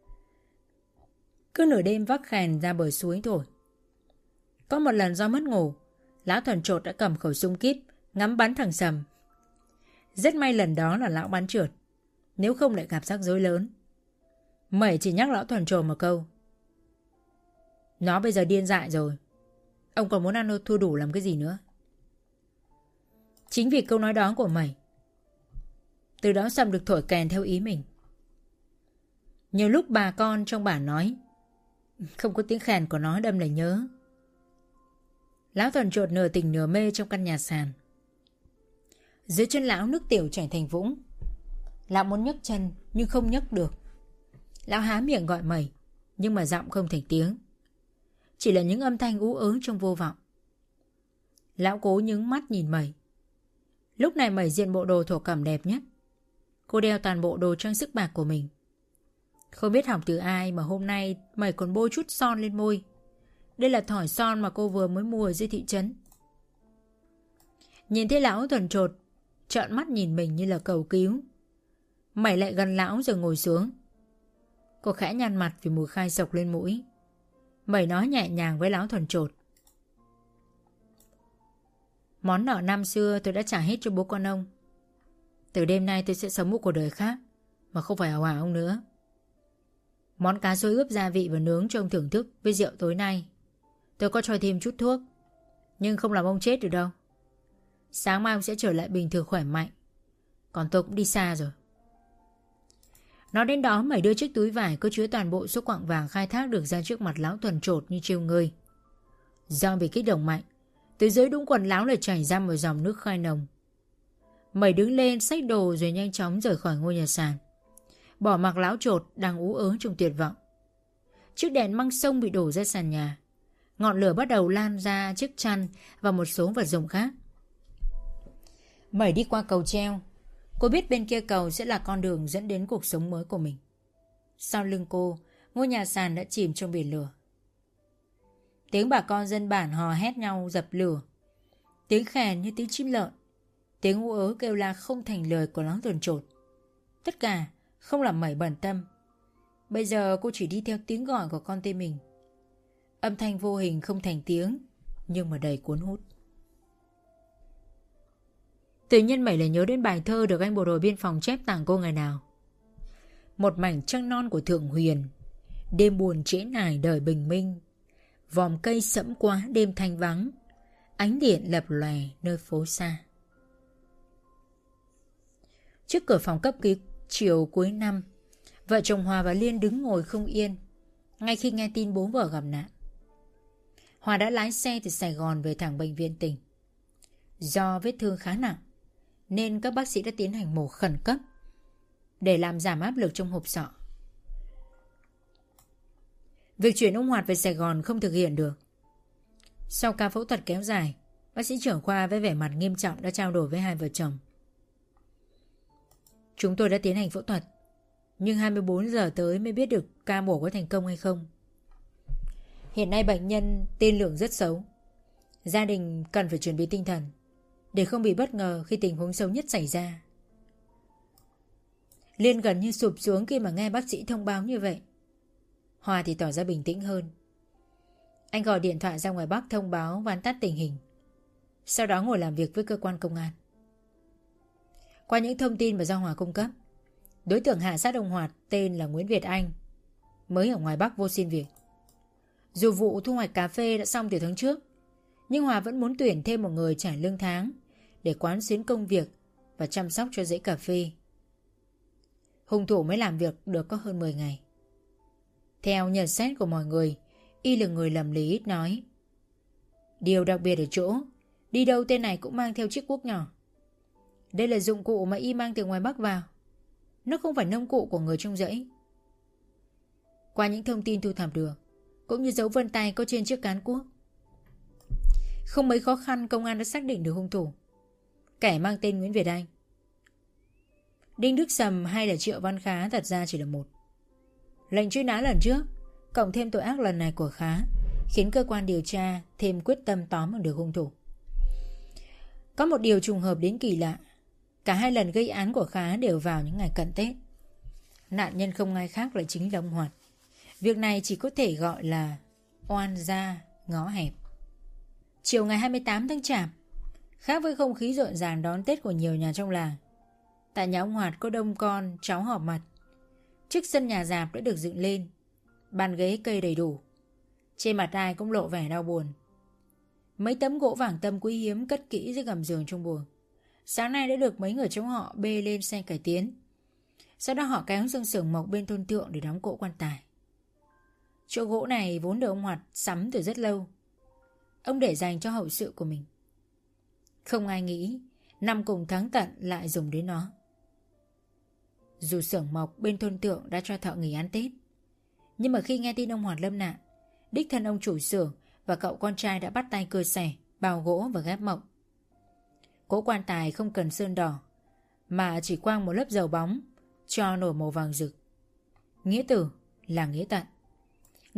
Cứ nửa đêm vác khèn ra bờ suối thổi. Có một lần do mất ngủ, lão thuần chột đã cầm khẩu súng kíp ngắm bắn thằng Sầm. Rất may lần đó là lão bắn trượt, nếu không lại gặp rắc rối lớn. Mẩy chỉ nhắc lão thuần chột một câu: "Nó bây giờ điên dại rồi, ông còn muốn ăn thua đủ làm cái gì nữa?" Chính vì câu nói đó của Mẩy, từ đó Sầm được thổi kèn theo ý mình. Nhiều lúc bà con trong bản nói không có tiếng khèn của nó đâm lại nhớ. Lão thuần chột nửa tỉnh nửa mê trong căn nhà sàn. Dưới chân lão nước tiểu chảy thành vũng. Lão muốn nhấc chân nhưng không nhấc được. Lão há miệng gọi Mẩy, nhưng mà giọng không thành tiếng, chỉ là những âm thanh ú ớ trong vô vọng. Lão cố nhướng mắt nhìn Mẩy. Lúc này Mẩy diện bộ đồ thổ cẩm đẹp nhất. Cô đeo toàn bộ đồ trang sức bạc của mình. Không biết học từ ai mà hôm nay Mẩy còn bôi chút son lên môi, Đây là thỏi son mà cô vừa mới mua ở dưới thị trấn. Nhìn thấy lão thuần chột trợn mắt nhìn mình như là cầu cứu. Mẩy lại gần lão rồi ngồi xuống. Cô khẽ nhăn mặt vì mùi khai sộc lên mũi. Mẩy nói nhẹ nhàng với lão thuần chột. Món nợ năm xưa tôi đã trả hết cho bố con ông. Từ đêm nay tôi sẽ sống một cuộc đời khác, mà không phải hầu hạ ông nữa. Món cá xôi ướp gia vị và nướng cho ông thưởng thức với rượu tối nay. Tôi có cho thêm chút thuốc, nhưng không làm ông chết được đâu. Sáng mai ông sẽ trở lại bình thường khỏe mạnh. Còn tôi cũng đi xa rồi. Nói đến đó, Mẩy đưa chiếc túi vải có chứa toàn bộ số quặng vàng khai thác được ra trước mặt lão thuần chột như trêu người. Do bị kích động mạnh, từ dưới đũng quần lão lại chảy ra một dòng nước khai nồng. Mẩy đứng lên xách đồ rồi nhanh chóng rời khỏi ngôi nhà sàn, bỏ mặc lão chột đang ú ớ trong tuyệt vọng. Chiếc đèn măng sông bị đổ ra sàn nhà. Ngọn lửa bắt đầu lan ra chiếc chăn và một số vật dụng khác. Mẩy đi qua cầu treo. Cô biết bên kia cầu sẽ là con đường dẫn đến cuộc sống mới của mình. Sau lưng cô, ngôi nhà sàn đã chìm trong biển lửa. Tiếng bà con dân bản hò hét nhau dập lửa. Tiếng khèn như tiếng chim lợn. Tiếng ú ớ kêu la không thành lời của lão thuần chột. Tất cả không làm Mẩy bận tâm. Bây giờ cô chỉ đi theo tiếng gọi của con tim mình. Âm thanh vô hình không thành tiếng, nhưng mà đầy cuốn hút. Tự nhiên Mẩy lại nhớ đến bài thơ được anh bộ đội biên phòng chép tặng cô ngày nào. Một mảnh trăng non của Thượng Huyền, đêm buồn trễ nải đời bình minh. Vòm cây sẫm quá đêm thanh vắng, ánh điện lập lòe nơi phố xa. Trước cửa phòng cấp cứu chiều cuối năm, vợ chồng Hòa và Liên đứng ngồi không yên ngay khi nghe tin bố vợ gặp nạn. Hòa đã lái xe từ Sài Gòn về thẳng bệnh viện tỉnh. Do vết thương khá nặng nên các bác sĩ đã tiến hành mổ khẩn cấp để làm giảm áp lực trong hộp sọ. Việc chuyển ông Hoạt về Sài Gòn không thực hiện được. Sau ca phẫu thuật kéo dài, bác sĩ trưởng khoa với vẻ mặt nghiêm trọng đã trao đổi với hai vợ chồng. Chúng tôi đã tiến hành phẫu thuật, nhưng 24 giờ tới mới biết được ca mổ có thành công hay không. Hiện nay bệnh nhân tiên lượng rất xấu. Gia đình cần phải chuẩn bị tinh thần để không bị bất ngờ khi tình huống xấu nhất xảy ra. Liên gần như sụp xuống khi mà nghe bác sĩ thông báo như vậy. Hòa thì tỏ ra bình tĩnh hơn. Anh gọi điện thoại ra ngoài Bắc thông báo vắn tắt tình hình, sau đó ngồi làm việc với cơ quan công an. Qua những thông tin mà do Hòa cung cấp, đối tượng hạ sát ông Hoạt tên là Nguyễn Việt Anh, mới ở ngoài Bắc vô xin việc. Dù vụ thu hoạch cà phê đã xong từ tháng trước, nhưng Hòa vẫn muốn tuyển thêm một người trả lương tháng để quán xuyến công việc và chăm sóc cho rễ cà phê. Hung thủ mới làm việc được có hơn 10 ngày. Theo nhận xét của mọi người, y là người lầm lì ít nói. Điều đặc biệt ở chỗ, đi đâu tên này cũng mang theo chiếc cuốc nhỏ. Đây là dụng cụ mà y mang từ ngoài Bắc vào. Nó không phải nông cụ của người trong dãy. Qua những thông tin thu thập được, cũng như dấu vân tay có trên chiếc cán cuốc, không mấy khó khăn công an đã xác định được hung thủ, kẻ mang tên Nguyễn Việt Anh. Đinh Đức Sầm hay là Triệu Văn Khá thật ra chỉ là một. Lệnh truy nã lần trước cộng thêm tội ác lần này của Khá khiến cơ quan điều tra thêm quyết tâm tóm được hung thủ. Có một điều trùng hợp đến kỳ lạ. Cả hai lần gây án của Khá đều vào những ngày cận Tết. Nạn nhân không ai khác là chính là ông Hoạt. Việc này chỉ có thể gọi là oan gia ngõ hẹp. Chiều ngày 28 tháng Chạp, khác với không khí rộn ràng đón Tết của nhiều nhà trong làng, tại nhà ông Hoạt có đông con cháu họp mặt. Trước sân nhà rạp đã được dựng lên, bàn ghế cây đầy đủ. Trên mặt ai cũng lộ vẻ đau buồn. Mấy tấm gỗ vàng tâm quý hiếm cất kỹ dưới gầm giường trong buồng, sáng nay đã được mấy người cháu họ bê lên xe cải tiến. Sau đó họ kéo sang xưởng mộc bên thôn Thượng để đóng cỗ quan tài. Chỗ gỗ này vốn được ông Hoạt sắm từ rất lâu. Ông để dành cho hậu sự của mình. Không ai nghĩ năm cùng tháng tận lại dùng đến nó. Dù xưởng mộc bên thôn Thượng đã cho thợ nghỉ ăn Tết, nhưng mà khi nghe tin ông Hoạt lâm nạn, đích thân ông chủ xưởng và cậu con trai đã bắt tay cưa xẻ, bào gỗ và ghép mộc. Cỗ quan tài không cần sơn đỏ, mà chỉ quang một lớp dầu bóng cho nổi màu vàng rực. Nghĩa tử là nghĩa tận.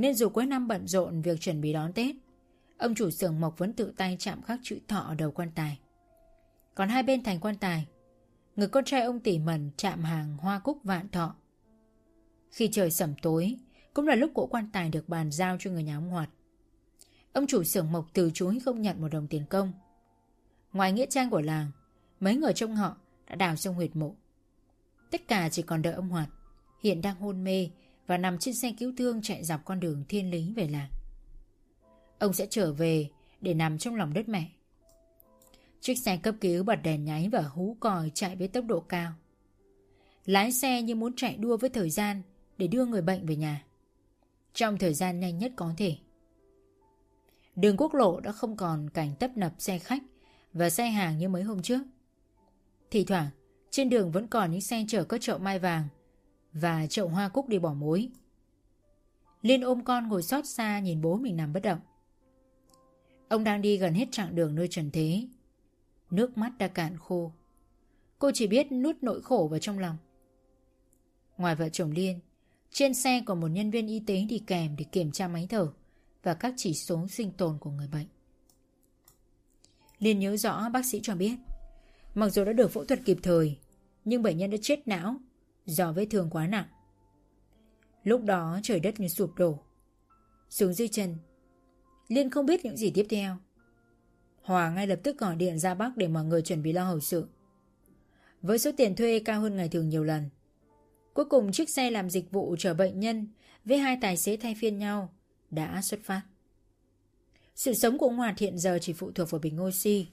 Nên dù cuối năm bận rộn việc chuẩn bị đón Tết, ông chủ xưởng mộc vẫn tự tay chạm khắc chữ thọ ở đầu quan tài. Còn hai bên thành quan tài, người con trai ông tỉ mẩn chạm hàng hoa cúc vạn thọ. Khi trời sẩm tối, cũng là lúc cỗ quan tài được bàn giao cho người nhà ông Hoạt. Ông chủ xưởng mộc từ chối không nhận một đồng tiền công. Ngoài nghĩa trang của làng, mấy người trong họ đã đào xong huyệt mộ. Tất cả chỉ còn đợi ông Hoạt, hiện đang hôn mê và nằm trên xe cứu thương chạy dọc con đường thiên lý về làng. Ông sẽ trở về để nằm trong lòng đất mẹ. Chiếc xe cấp cứu bật đèn nháy và hú còi chạy với tốc độ cao. Lái xe như muốn chạy đua với thời gian để đưa người bệnh về nhà trong thời gian nhanh nhất có thể. Đường quốc lộ đã không còn cảnh tấp nập xe khách và xe hàng như mấy hôm trước. Thì thoảng trên đường vẫn còn những xe chở các chậu mai vàng và chậu hoa cúc đi bỏ mối. Liên ôm con ngồi xót xa nhìn bố mình nằm bất động. Ông đang đi gần hết chặng đường nơi trần thế. Nước mắt đã cạn khô. Cô chỉ biết nuốt nỗi khổ vào trong lòng. Ngoài vợ chồng Liên, trên xe còn một nhân viên y tế đi kèm để kiểm tra máy thở và các chỉ số sinh tồn của người bệnh. Liên nhớ rõ bác sĩ cho biết, mặc dù đã được phẫu thuật kịp thời, nhưng bệnh nhân đã chết não do vết thương quá nặng. Lúc đó trời đất như sụp đổ. Xuống dưới chân, Liên không biết những gì tiếp theo. Hòa ngay lập tức gọi điện ra Bắc để mọi người chuẩn bị lo hậu sự. Với số tiền thuê cao hơn ngày thường nhiều lần, cuối cùng chiếc xe làm dịch vụ chở bệnh nhân với hai tài xế thay phiên nhau đã xuất phát. Sự sống của ông Hoạt hiện giờ chỉ phụ thuộc vào bình oxy,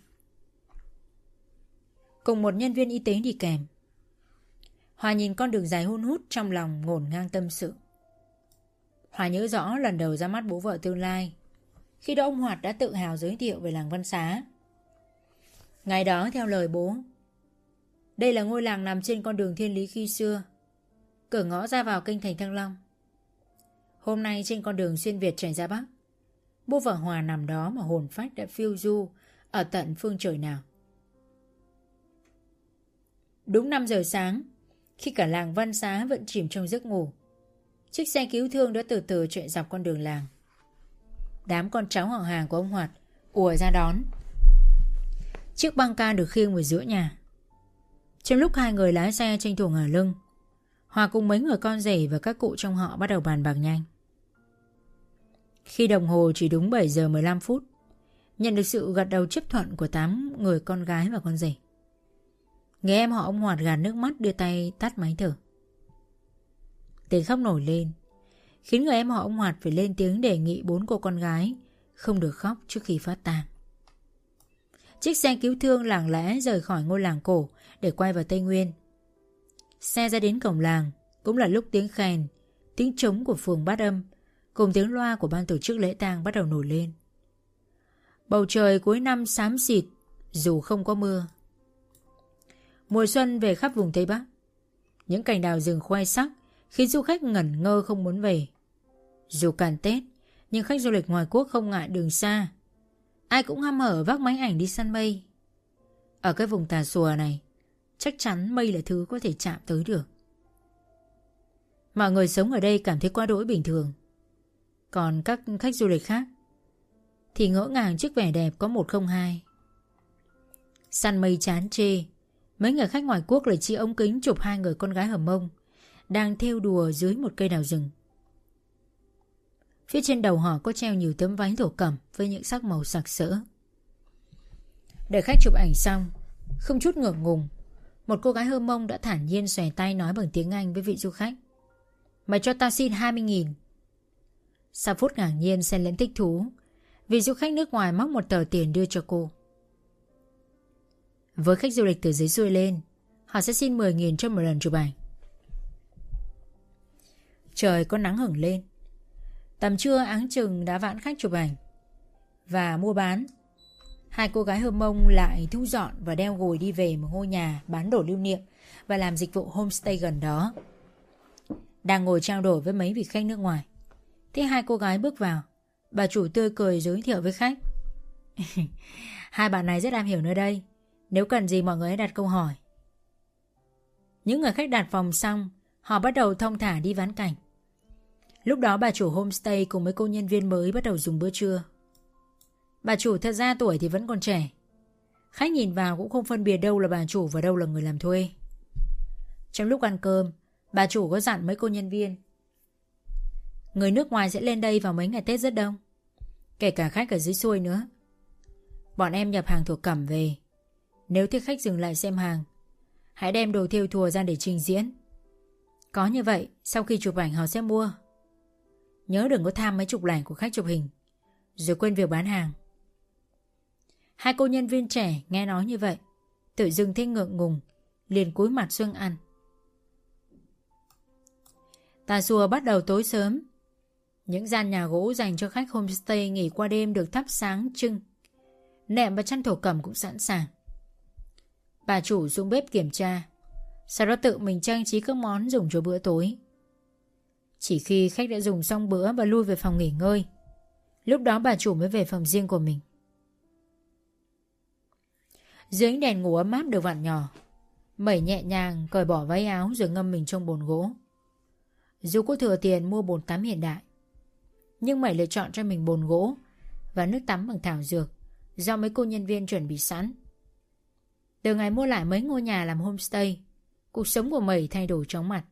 cùng một nhân viên y tế đi kèm. Hòa nhìn con đường dài hun hút, trong lòng ngổn ngang tâm sự. Hòa nhớ rõ lần đầu ra mắt bố vợ tương lai, khi đó ông Hoạt đã tự hào giới thiệu về làng Văn Xá. Ngày đó theo lời bố, đây là ngôi làng nằm trên con đường thiên lý khi xưa, cửa ngõ ra vào kinh thành Thăng Long. Hôm nay trên con đường xuyên Việt chạy ra Bắc, bố vợ Hòa nằm đó mà hồn phách đã phiêu du ở tận phương trời nào. Đúng 5 giờ sáng, khi cả làng Văn Xá vẫn chìm trong giấc ngủ, chiếc xe cứu thương đã từ từ chạy dọc con đường làng. Đám con cháu họ hàng của ông Hoạt ùa ra đón. Chiếc băng ca được khiêng ở giữa nhà. Trong lúc hai người lái xe tranh thủ ngả lưng, Hòa cùng mấy người con rể và các cụ trong họ bắt đầu bàn bạc nhanh. Khi đồng hồ chỉ đúng 7 giờ 15 phút, nhận được sự gật đầu chấp thuận của 8 người con gái và con rể. Người em họ ông Hoạt gạt nước mắt đưa tay tắt máy thở. Tiếng khóc nổi lên, khiến người em họ ông Hoạt phải lên tiếng đề nghị 4 cô con gái không được khóc trước khi phát tang. Chiếc xe cứu thương lặng lẽ rời khỏi ngôi làng cổ để quay vào Tây Nguyên. Xe ra đến cổng làng cũng là lúc tiếng kèn, tiếng trống của phường Bát Âm cùng tiếng loa của ban tổ chức lễ tang bắt đầu nổi lên. Bầu trời cuối năm xám xịt dù không có mưa. Mùa xuân về khắp vùng Tây Bắc. Những cành đào rừng khoe sắc khiến du khách ngẩn ngơ không muốn về. Dù càn Tết, nhưng khách du lịch ngoài quốc không ngại đường xa. Ai cũng hăm hở vác máy ảnh đi săn mây. Ở cái vùng Tà Xùa này, chắc chắn mây là thứ có thể chạm tới được. Mọi người sống ở đây cảm thấy quá đỗi bình thường. Còn các khách du lịch khác thì ngỡ ngàng trước vẻ đẹp có 102. Săn mây chán chê, mấy người khách ngoài quốc lại chia ống kính chụp hai người con gái hầm mông đang thêu đùa dưới một cây đào rừng. Phía trên đầu họ có treo nhiều tấm váy thổ cẩm với những sắc màu sặc sỡ. Để khách chụp ảnh xong, không chút ngượng ngùng, một cô gái Hơ Mông đã thản nhiên xòe tay nói bằng tiếng Anh với vị du khách: "Mày cho tao xin 20.000. Sau phút ngạc nhiên xen lẫn thích thú, vị du khách nước ngoài móc một tờ tiền đưa cho cô. Với khách du lịch từ dưới xuôi lên, họ sẽ xin 10.000 cho một lần chụp ảnh. Trời có nắng hửng lên. Tầm trưa áng chừng đã vãn khách chụp ảnh và mua bán. Hai cô gái Hơ Mông lại thu dọn và đeo gùi đi về một ngôi nhà bán đồ lưu niệm và làm dịch vụ homestay gần đó. Đang ngồi trao đổi với mấy vị khách nước ngoài, thế hai cô gái bước vào. Bà chủ tươi cười giới thiệu với khách: "Hai bạn này rất am hiểu nơi đây. Nếu cần gì mọi người hãy đặt câu hỏi." Những người khách đặt phòng xong, họ bắt đầu thong thả đi vãn cảnh. Lúc đó bà chủ homestay cùng mấy cô nhân viên mới bắt đầu dùng bữa trưa. Bà chủ thật ra tuổi thì vẫn còn trẻ. Khách nhìn vào cũng không phân biệt đâu là bà chủ và đâu là người làm thuê. Trong lúc ăn cơm, bà chủ có dặn mấy cô nhân viên: người nước ngoài sẽ lên đây vào mấy ngày Tết rất đông, kể cả khách ở dưới xuôi nữa. Bọn em nhập hàng thổ cẩm về. Nếu thích khách dừng lại xem hàng, hãy đem đồ thêu thùa ra để trình diễn. Có như vậy, sau khi chụp ảnh họ sẽ mua. Nhớ đừng có tham mấy chục ảnh của khách chụp hình rồi quên việc bán hàng. Hai cô nhân viên trẻ nghe nói như vậy, tự dưng thấy ngượng ngùng, liền cúi mặt xuống ăn. Tà xùa bắt đầu tối sớm. Những gian nhà gỗ dành cho khách homestay nghỉ qua đêm được thắp sáng trưng. Nệm và chăn thổ cẩm cũng sẵn sàng. Bà chủ xuống bếp kiểm tra, sau đó tự mình trang trí các món dùng cho bữa tối. Chỉ khi khách đã dùng xong bữa và lui về phòng nghỉ ngơi, lúc đó bà chủ mới về phòng riêng của mình. Dưới ánh đèn ngủ ấm áp được vặn nhỏ, Mẩy nhẹ nhàng cởi bỏ váy áo rồi ngâm mình trong bồn gỗ. Dù có thừa tiền mua bồn tắm hiện đại, nhưng Mẩy lựa chọn cho mình bồn gỗ và nước tắm bằng thảo dược do mấy cô nhân viên chuẩn bị sẵn. Từ ngày mua lại mấy ngôi nhà làm homestay, cuộc sống của Mẩy thay đổi chóng mặt.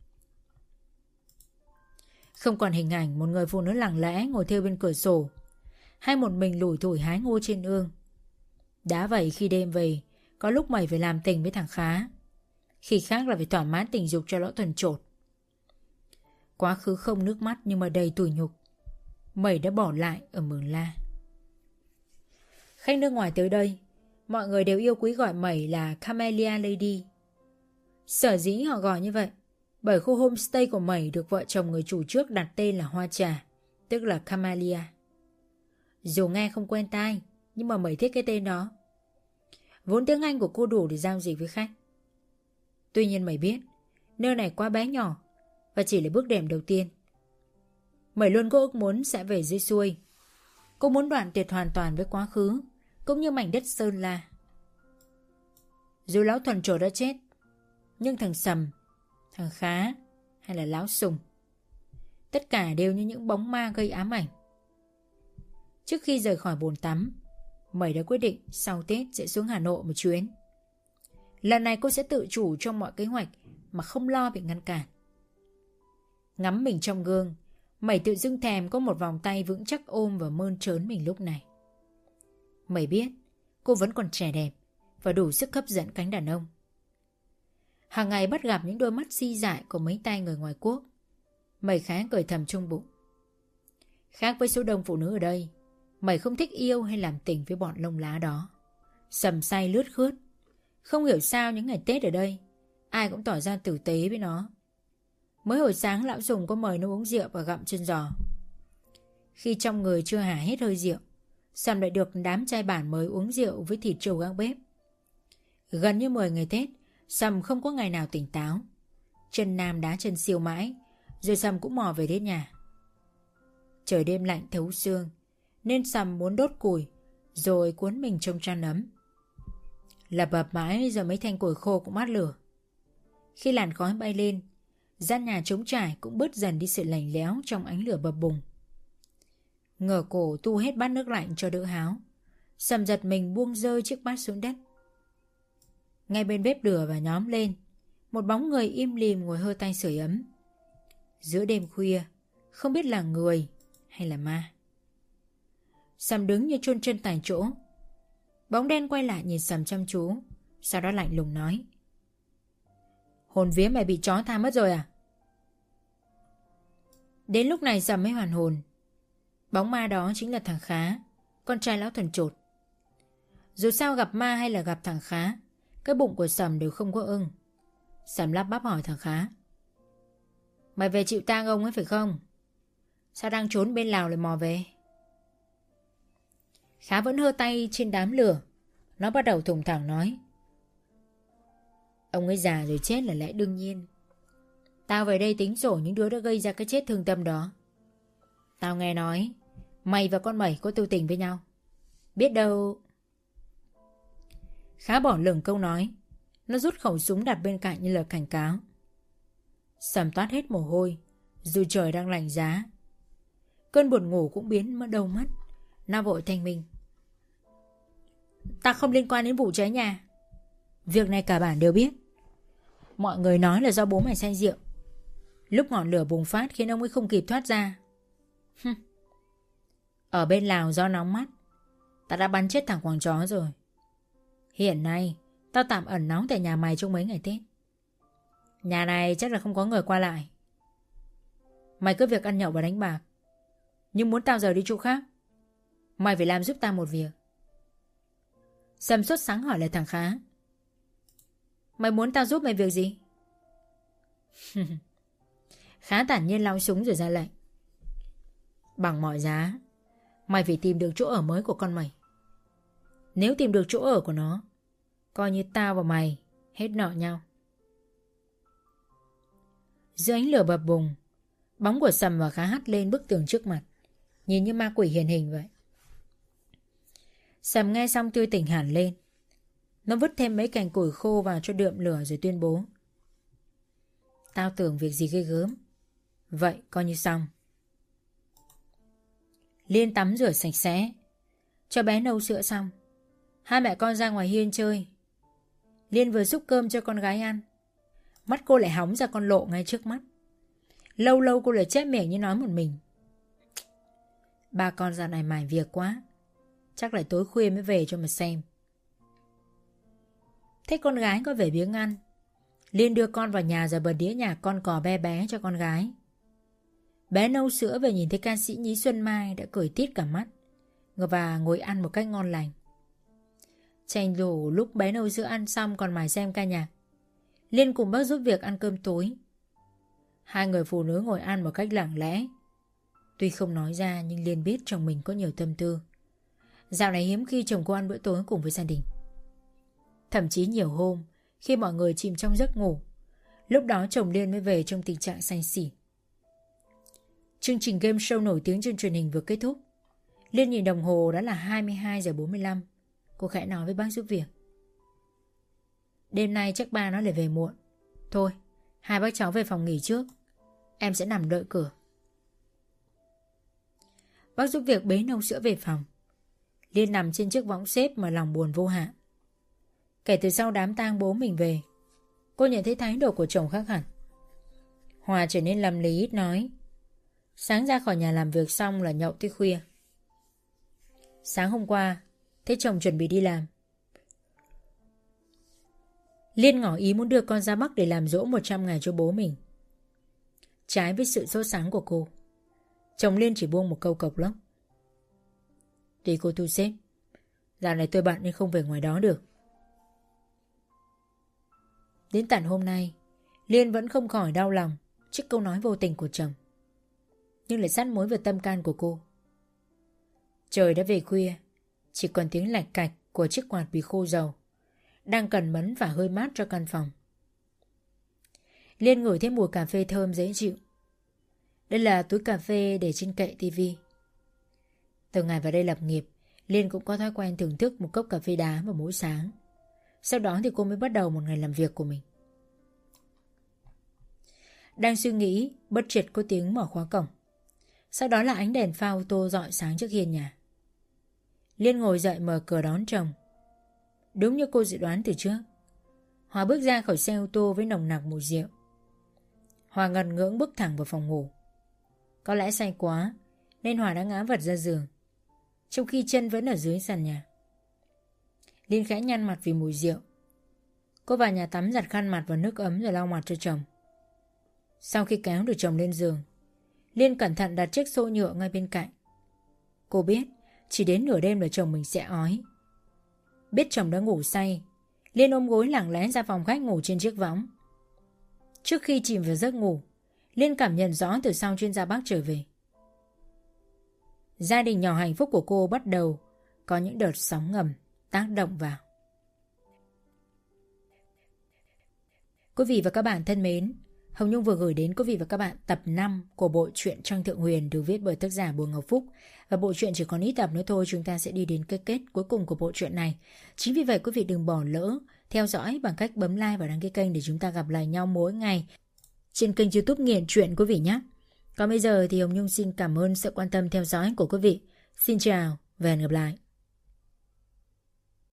Không còn hình ảnh một người phụ nữ lặng lẽ ngồi thêu bên cửa sổ, hay một mình lủi thủi hái ngô trên ương. Đã vậy khi đêm về, có lúc Mẩy phải làm tình với thằng Khá, khi khác là phải thỏa mãn tình dục cho lão thuần chột. Quá khứ không nước mắt nhưng mà đầy tủi nhục, Mẩy đã bỏ lại ở Mường La. Khách nước ngoài tới đây, mọi người đều yêu quý gọi Mẩy là Camellia Lady. Sở dĩ họ gọi như vậy bởi khu homestay của Mẩy được vợ chồng người chủ trước đặt tên là Hoa Trà, tức là Camellia. Dù nghe không quen tai, nhưng mà Mẩy thích cái tên đó. Vốn tiếng Anh của cô đủ để giao dịch với khách. Tuy nhiên Mẩy biết nơi này quá bé nhỏ và chỉ là bước đệm đầu tiên. Mẩy luôn có ước muốn sẽ về dưới xuôi. Cô muốn đoạn tuyệt hoàn toàn với quá khứ, cũng như mảnh đất Sơn La. Dù lão thuần trổ đã chết, nhưng thằng Sầm, thằng Khá hay là lão Sùng, tất cả đều như những bóng ma gây ám ảnh. Trước khi rời khỏi bồn tắm, Mẩy đã quyết định sau Tết sẽ xuống Hà Nội một chuyến. Lần này cô sẽ tự chủ trong mọi kế hoạch mà không lo bị ngăn cản. Ngắm mình trong gương, Mẩy tự dưng thèm có một vòng tay vững chắc ôm và mơn trớn mình lúc này. Mẩy biết cô vẫn còn trẻ đẹp và đủ sức hấp dẫn cánh đàn ông. Hàng ngày bắt gặp những đôi mắt si dại của mấy tay người ngoài quốc, Mẩy khá cười thầm trong bụng. Khác với số đông phụ nữ ở đây, Mẩy không thích yêu hay làm tình với bọn lông lá đó. Sầm say lướt khướt. Không hiểu sao những ngày Tết ở đây ai cũng tỏ ra tử tế với nó. Mới hồi sáng lão Sùng có mời nó uống rượu và gặm chân giò. Khi trong người chưa hả hết hơi rượu, Sầm lại được đám trai bản mời uống rượu với thịt trâu gác bếp. Gần như 10 ngày Tết, Sầm không có ngày nào tỉnh táo. Chân nam đá chân siêu mãi, rồi Sầm cũng mò về đến nhà. Trời đêm lạnh thấu xương, nên Sầm muốn đốt củi rồi cuốn mình trong chăn ấm. Lập bập mãi rồi mấy thanh củi khô cũng bắt lửa. Khi làn khói bay lên, gian nhà trống trải cũng bớt dần đi sự lạnh lẽo trong ánh lửa bập bùng. Ngửa cổ tu hết bát nước lạnh cho đỡ háo, Sầm giật mình buông rơi chiếc bát xuống đất. Ngay bên bếp lửa và nhóm lên, một bóng người im lìm ngồi hơ tay sưởi ấm. Giữa đêm khuya, không biết là người hay là ma. Sầm đứng như chôn chân tại chỗ. Bóng đen quay lại nhìn Sầm chăm chú, sau đó lạnh lùng nói: Hồn vía mày bị chó tha mất rồi à? Đến lúc này Sầm mới hoàn hồn. Bóng ma đó chính là thằng Khá, con trai lão thuần chột. Dù sao gặp ma hay là gặp thằng Khá, cái bụng của Sầm đều không có ưng. Sầm lắp bắp hỏi thằng Khá: Mày về chịu tang ông ấy phải không? Sao đang trốn bên Lào lại mò về? Khá vẫn hơ tay trên đám lửa. Nó bắt đầu thùng thẳng nói: Ông ấy già rồi chết là lẽ đương nhiên. Tao về đây tính sổ những đứa đã gây ra cái chết thương tâm đó. Tao nghe nói mày và con Mẩy có tư tình với nhau. Biết đâu... Khá bỏ lửng câu nói. Nó rút khẩu súng đặt bên cạnh như lời cảnh cáo. Sầm toát hết mồ hôi, Dù trời đang lạnh giá, cơn buồn ngủ cũng biến mất đâu mất. Nó vội thanh minh: Ta không liên quan đến vụ cháy nhà. Việc này cả bản đều biết. Mọi người nói là do bố mày say rượu. Lúc ngọn lửa bùng phát khiến ông ấy không kịp thoát ra. Ở bên Lào do nóng mắt, ta đã bắn chết thằng quàng chó rồi. Hiện nay tao tạm ẩn náu tại nhà mày trong mấy ngày Tết. Nhà này chắc là không có người qua lại. Mày cứ việc ăn nhậu và đánh bạc, nhưng muốn tao giờ đi chỗ khác, mày phải làm giúp tao một việc. Sầm sốt sáng hỏi lại thằng Khá: Mày muốn tao giúp mày việc gì? Khá thản nhiên lau súng rồi ra lệnh: Bằng mọi giá, mày phải tìm được chỗ ở mới của con mày. Nếu tìm được chỗ ở của nó, coi như tao và mày hết nợ nhau. Dưới ánh lửa bập bùng, bóng của Sầm và Khá hắt lên bức tường trước mặt, nhìn như ma quỷ hiện hình vậy. Sầm nghe xong tươi tỉnh hẳn lên. Nó vứt thêm mấy cành củi khô vào cho đượm lửa rồi tuyên bố: Tao tưởng việc gì ghê gớm, vậy coi như xong. Liên tắm rửa sạch sẽ, cho bé nấu sữa xong, hai mẹ con ra ngoài hiên chơi. Liên vừa xúc cơm cho con gái ăn, mắt cô lại hóng ra con lộ ngay trước mắt. Lâu lâu cô lại chép miệng như nói một mình: Ba con dạo này mải việc quá, chắc lại tối khuya mới về cho mà xem. Thấy con gái có vẻ biếng ăn, Liên đưa con vào nhà rồi bật đĩa nhạc con cò be bé cho con gái. Bé nấu sữa về nhìn thấy ca sĩ Nhí Xuân Mai đã cười tít cả mắt và ngồi ăn một cách ngon lành. Tranh thủ lúc bé nấu sữa ăn xong còn mải xem ca nhạc, Liên cùng bác giúp việc ăn cơm tối. Hai người phụ nữ ngồi ăn một cách lặng lẽ. Tuy không nói ra nhưng Liên biết chồng mình có nhiều tâm tư. Dạo này hiếm khi chồng cô ăn bữa tối cùng với gia đình. Thậm chí nhiều hôm khi mọi người chìm trong giấc ngủ, lúc đó chồng Liên mới về trong tình trạng say xỉn. Chương trình game show nổi tiếng trên truyền hình vừa kết thúc. Liên nhìn đồng hồ đã là 22:45. Cô khẽ nói với bác giúp việc: Đêm nay chắc ba nó lại về muộn. Thôi, hai bác cháu về phòng nghỉ trước, em sẽ nằm đợi cửa. Bác giúp việc bế nấu sữa về phòng. Liên nằm trên chiếc võng xếp mà lòng buồn vô hạn. Kể từ sau đám tang bố mình về, cô nhận thấy thái độ của chồng khác hẳn. Hòa trở nên lầm lì ít nói. Sáng ra khỏi nhà làm việc xong là nhậu tới khuya. Sáng hôm qua thấy chồng chuẩn bị đi làm, Liên ngỏ ý muốn đưa con ra Bắc để làm dỗ 100 ngày cho bố mình. Trái với sự sốt sắng của cô, chồng Liên chỉ buông một câu cộc lốc: Tùy cô thu xếp, dạo này tôi bận nên không về ngoài đó được. Đến tận hôm nay, Liên vẫn không khỏi đau lòng trước câu nói vô tình của chồng, nhưng lại sắt mối vào tâm can của cô. Trời đã về khuya, chỉ còn tiếng lạch cạch của chiếc quạt bị khô dầu đang cần mẫn và hơi mát cho căn phòng. Liên ngửi thấy mùi cà phê thơm dễ chịu. Đây là túi cà phê để trên kệ tivi. Từ ngày vào đây lập nghiệp, Liên cũng có thói quen thưởng thức một cốc cà phê đá vào mỗi sáng. Sau đó thì cô mới bắt đầu một ngày làm việc của mình. Đang suy nghĩ, bất chợt có tiếng mở khóa cổng. Sau đó là ánh đèn pha ô tô rọi sáng trước hiên nhà. Liên ngồi dậy mở cửa đón chồng. Đúng như cô dự đoán từ trước, Hòa bước ra khỏi xe ô tô với nồng nặc mùi rượu. Hòa ngần ngưỡng bước thẳng vào phòng ngủ. Có lẽ say quá nên Hòa đã ngã vật ra giường, trong khi chân vẫn ở dưới sàn nhà. Liên khẽ nhăn mặt vì mùi rượu. Cô vào nhà tắm giặt khăn mặt vào nước ấm rồi lau mặt cho chồng. Sau khi kéo được chồng lên giường, Liên cẩn thận đặt chiếc xô nhựa ngay bên cạnh. Cô biết chỉ đến nửa đêm là chồng mình sẽ ói. Biết chồng đã ngủ say, Liên ôm gối lặng lẽ ra phòng khách ngủ trên chiếc võng. Trước khi chìm vào giấc ngủ, Liên cảm nhận rõ từ sau chuyên gia Bắc trở về. Gia đình nhỏ hạnh phúc của cô bắt đầu có những đợt sóng ngầm tác động vào. Quý vị và các bạn thân mến, Hồng Nhung vừa gửi đến quý vị và các bạn tập 5 của bộ truyện Trăng Thượng Huyền được viết bởi tác giả Bùi Ngọc Phúc. Và bộ truyện chỉ còn ít tập nữa thôi, chúng ta sẽ đi đến cái kết cuối cùng của bộ truyện này. Chính vì vậy quý vị đừng bỏ lỡ theo dõi bằng cách bấm like và đăng ký kênh để chúng ta gặp lại nhau mỗi ngày trên kênh YouTube Nghiện Truyện quý vị nhé. Còn bây giờ thì Hồng Nhung xin cảm ơn sự quan tâm theo dõi của quý vị. Xin chào và hẹn gặp lại.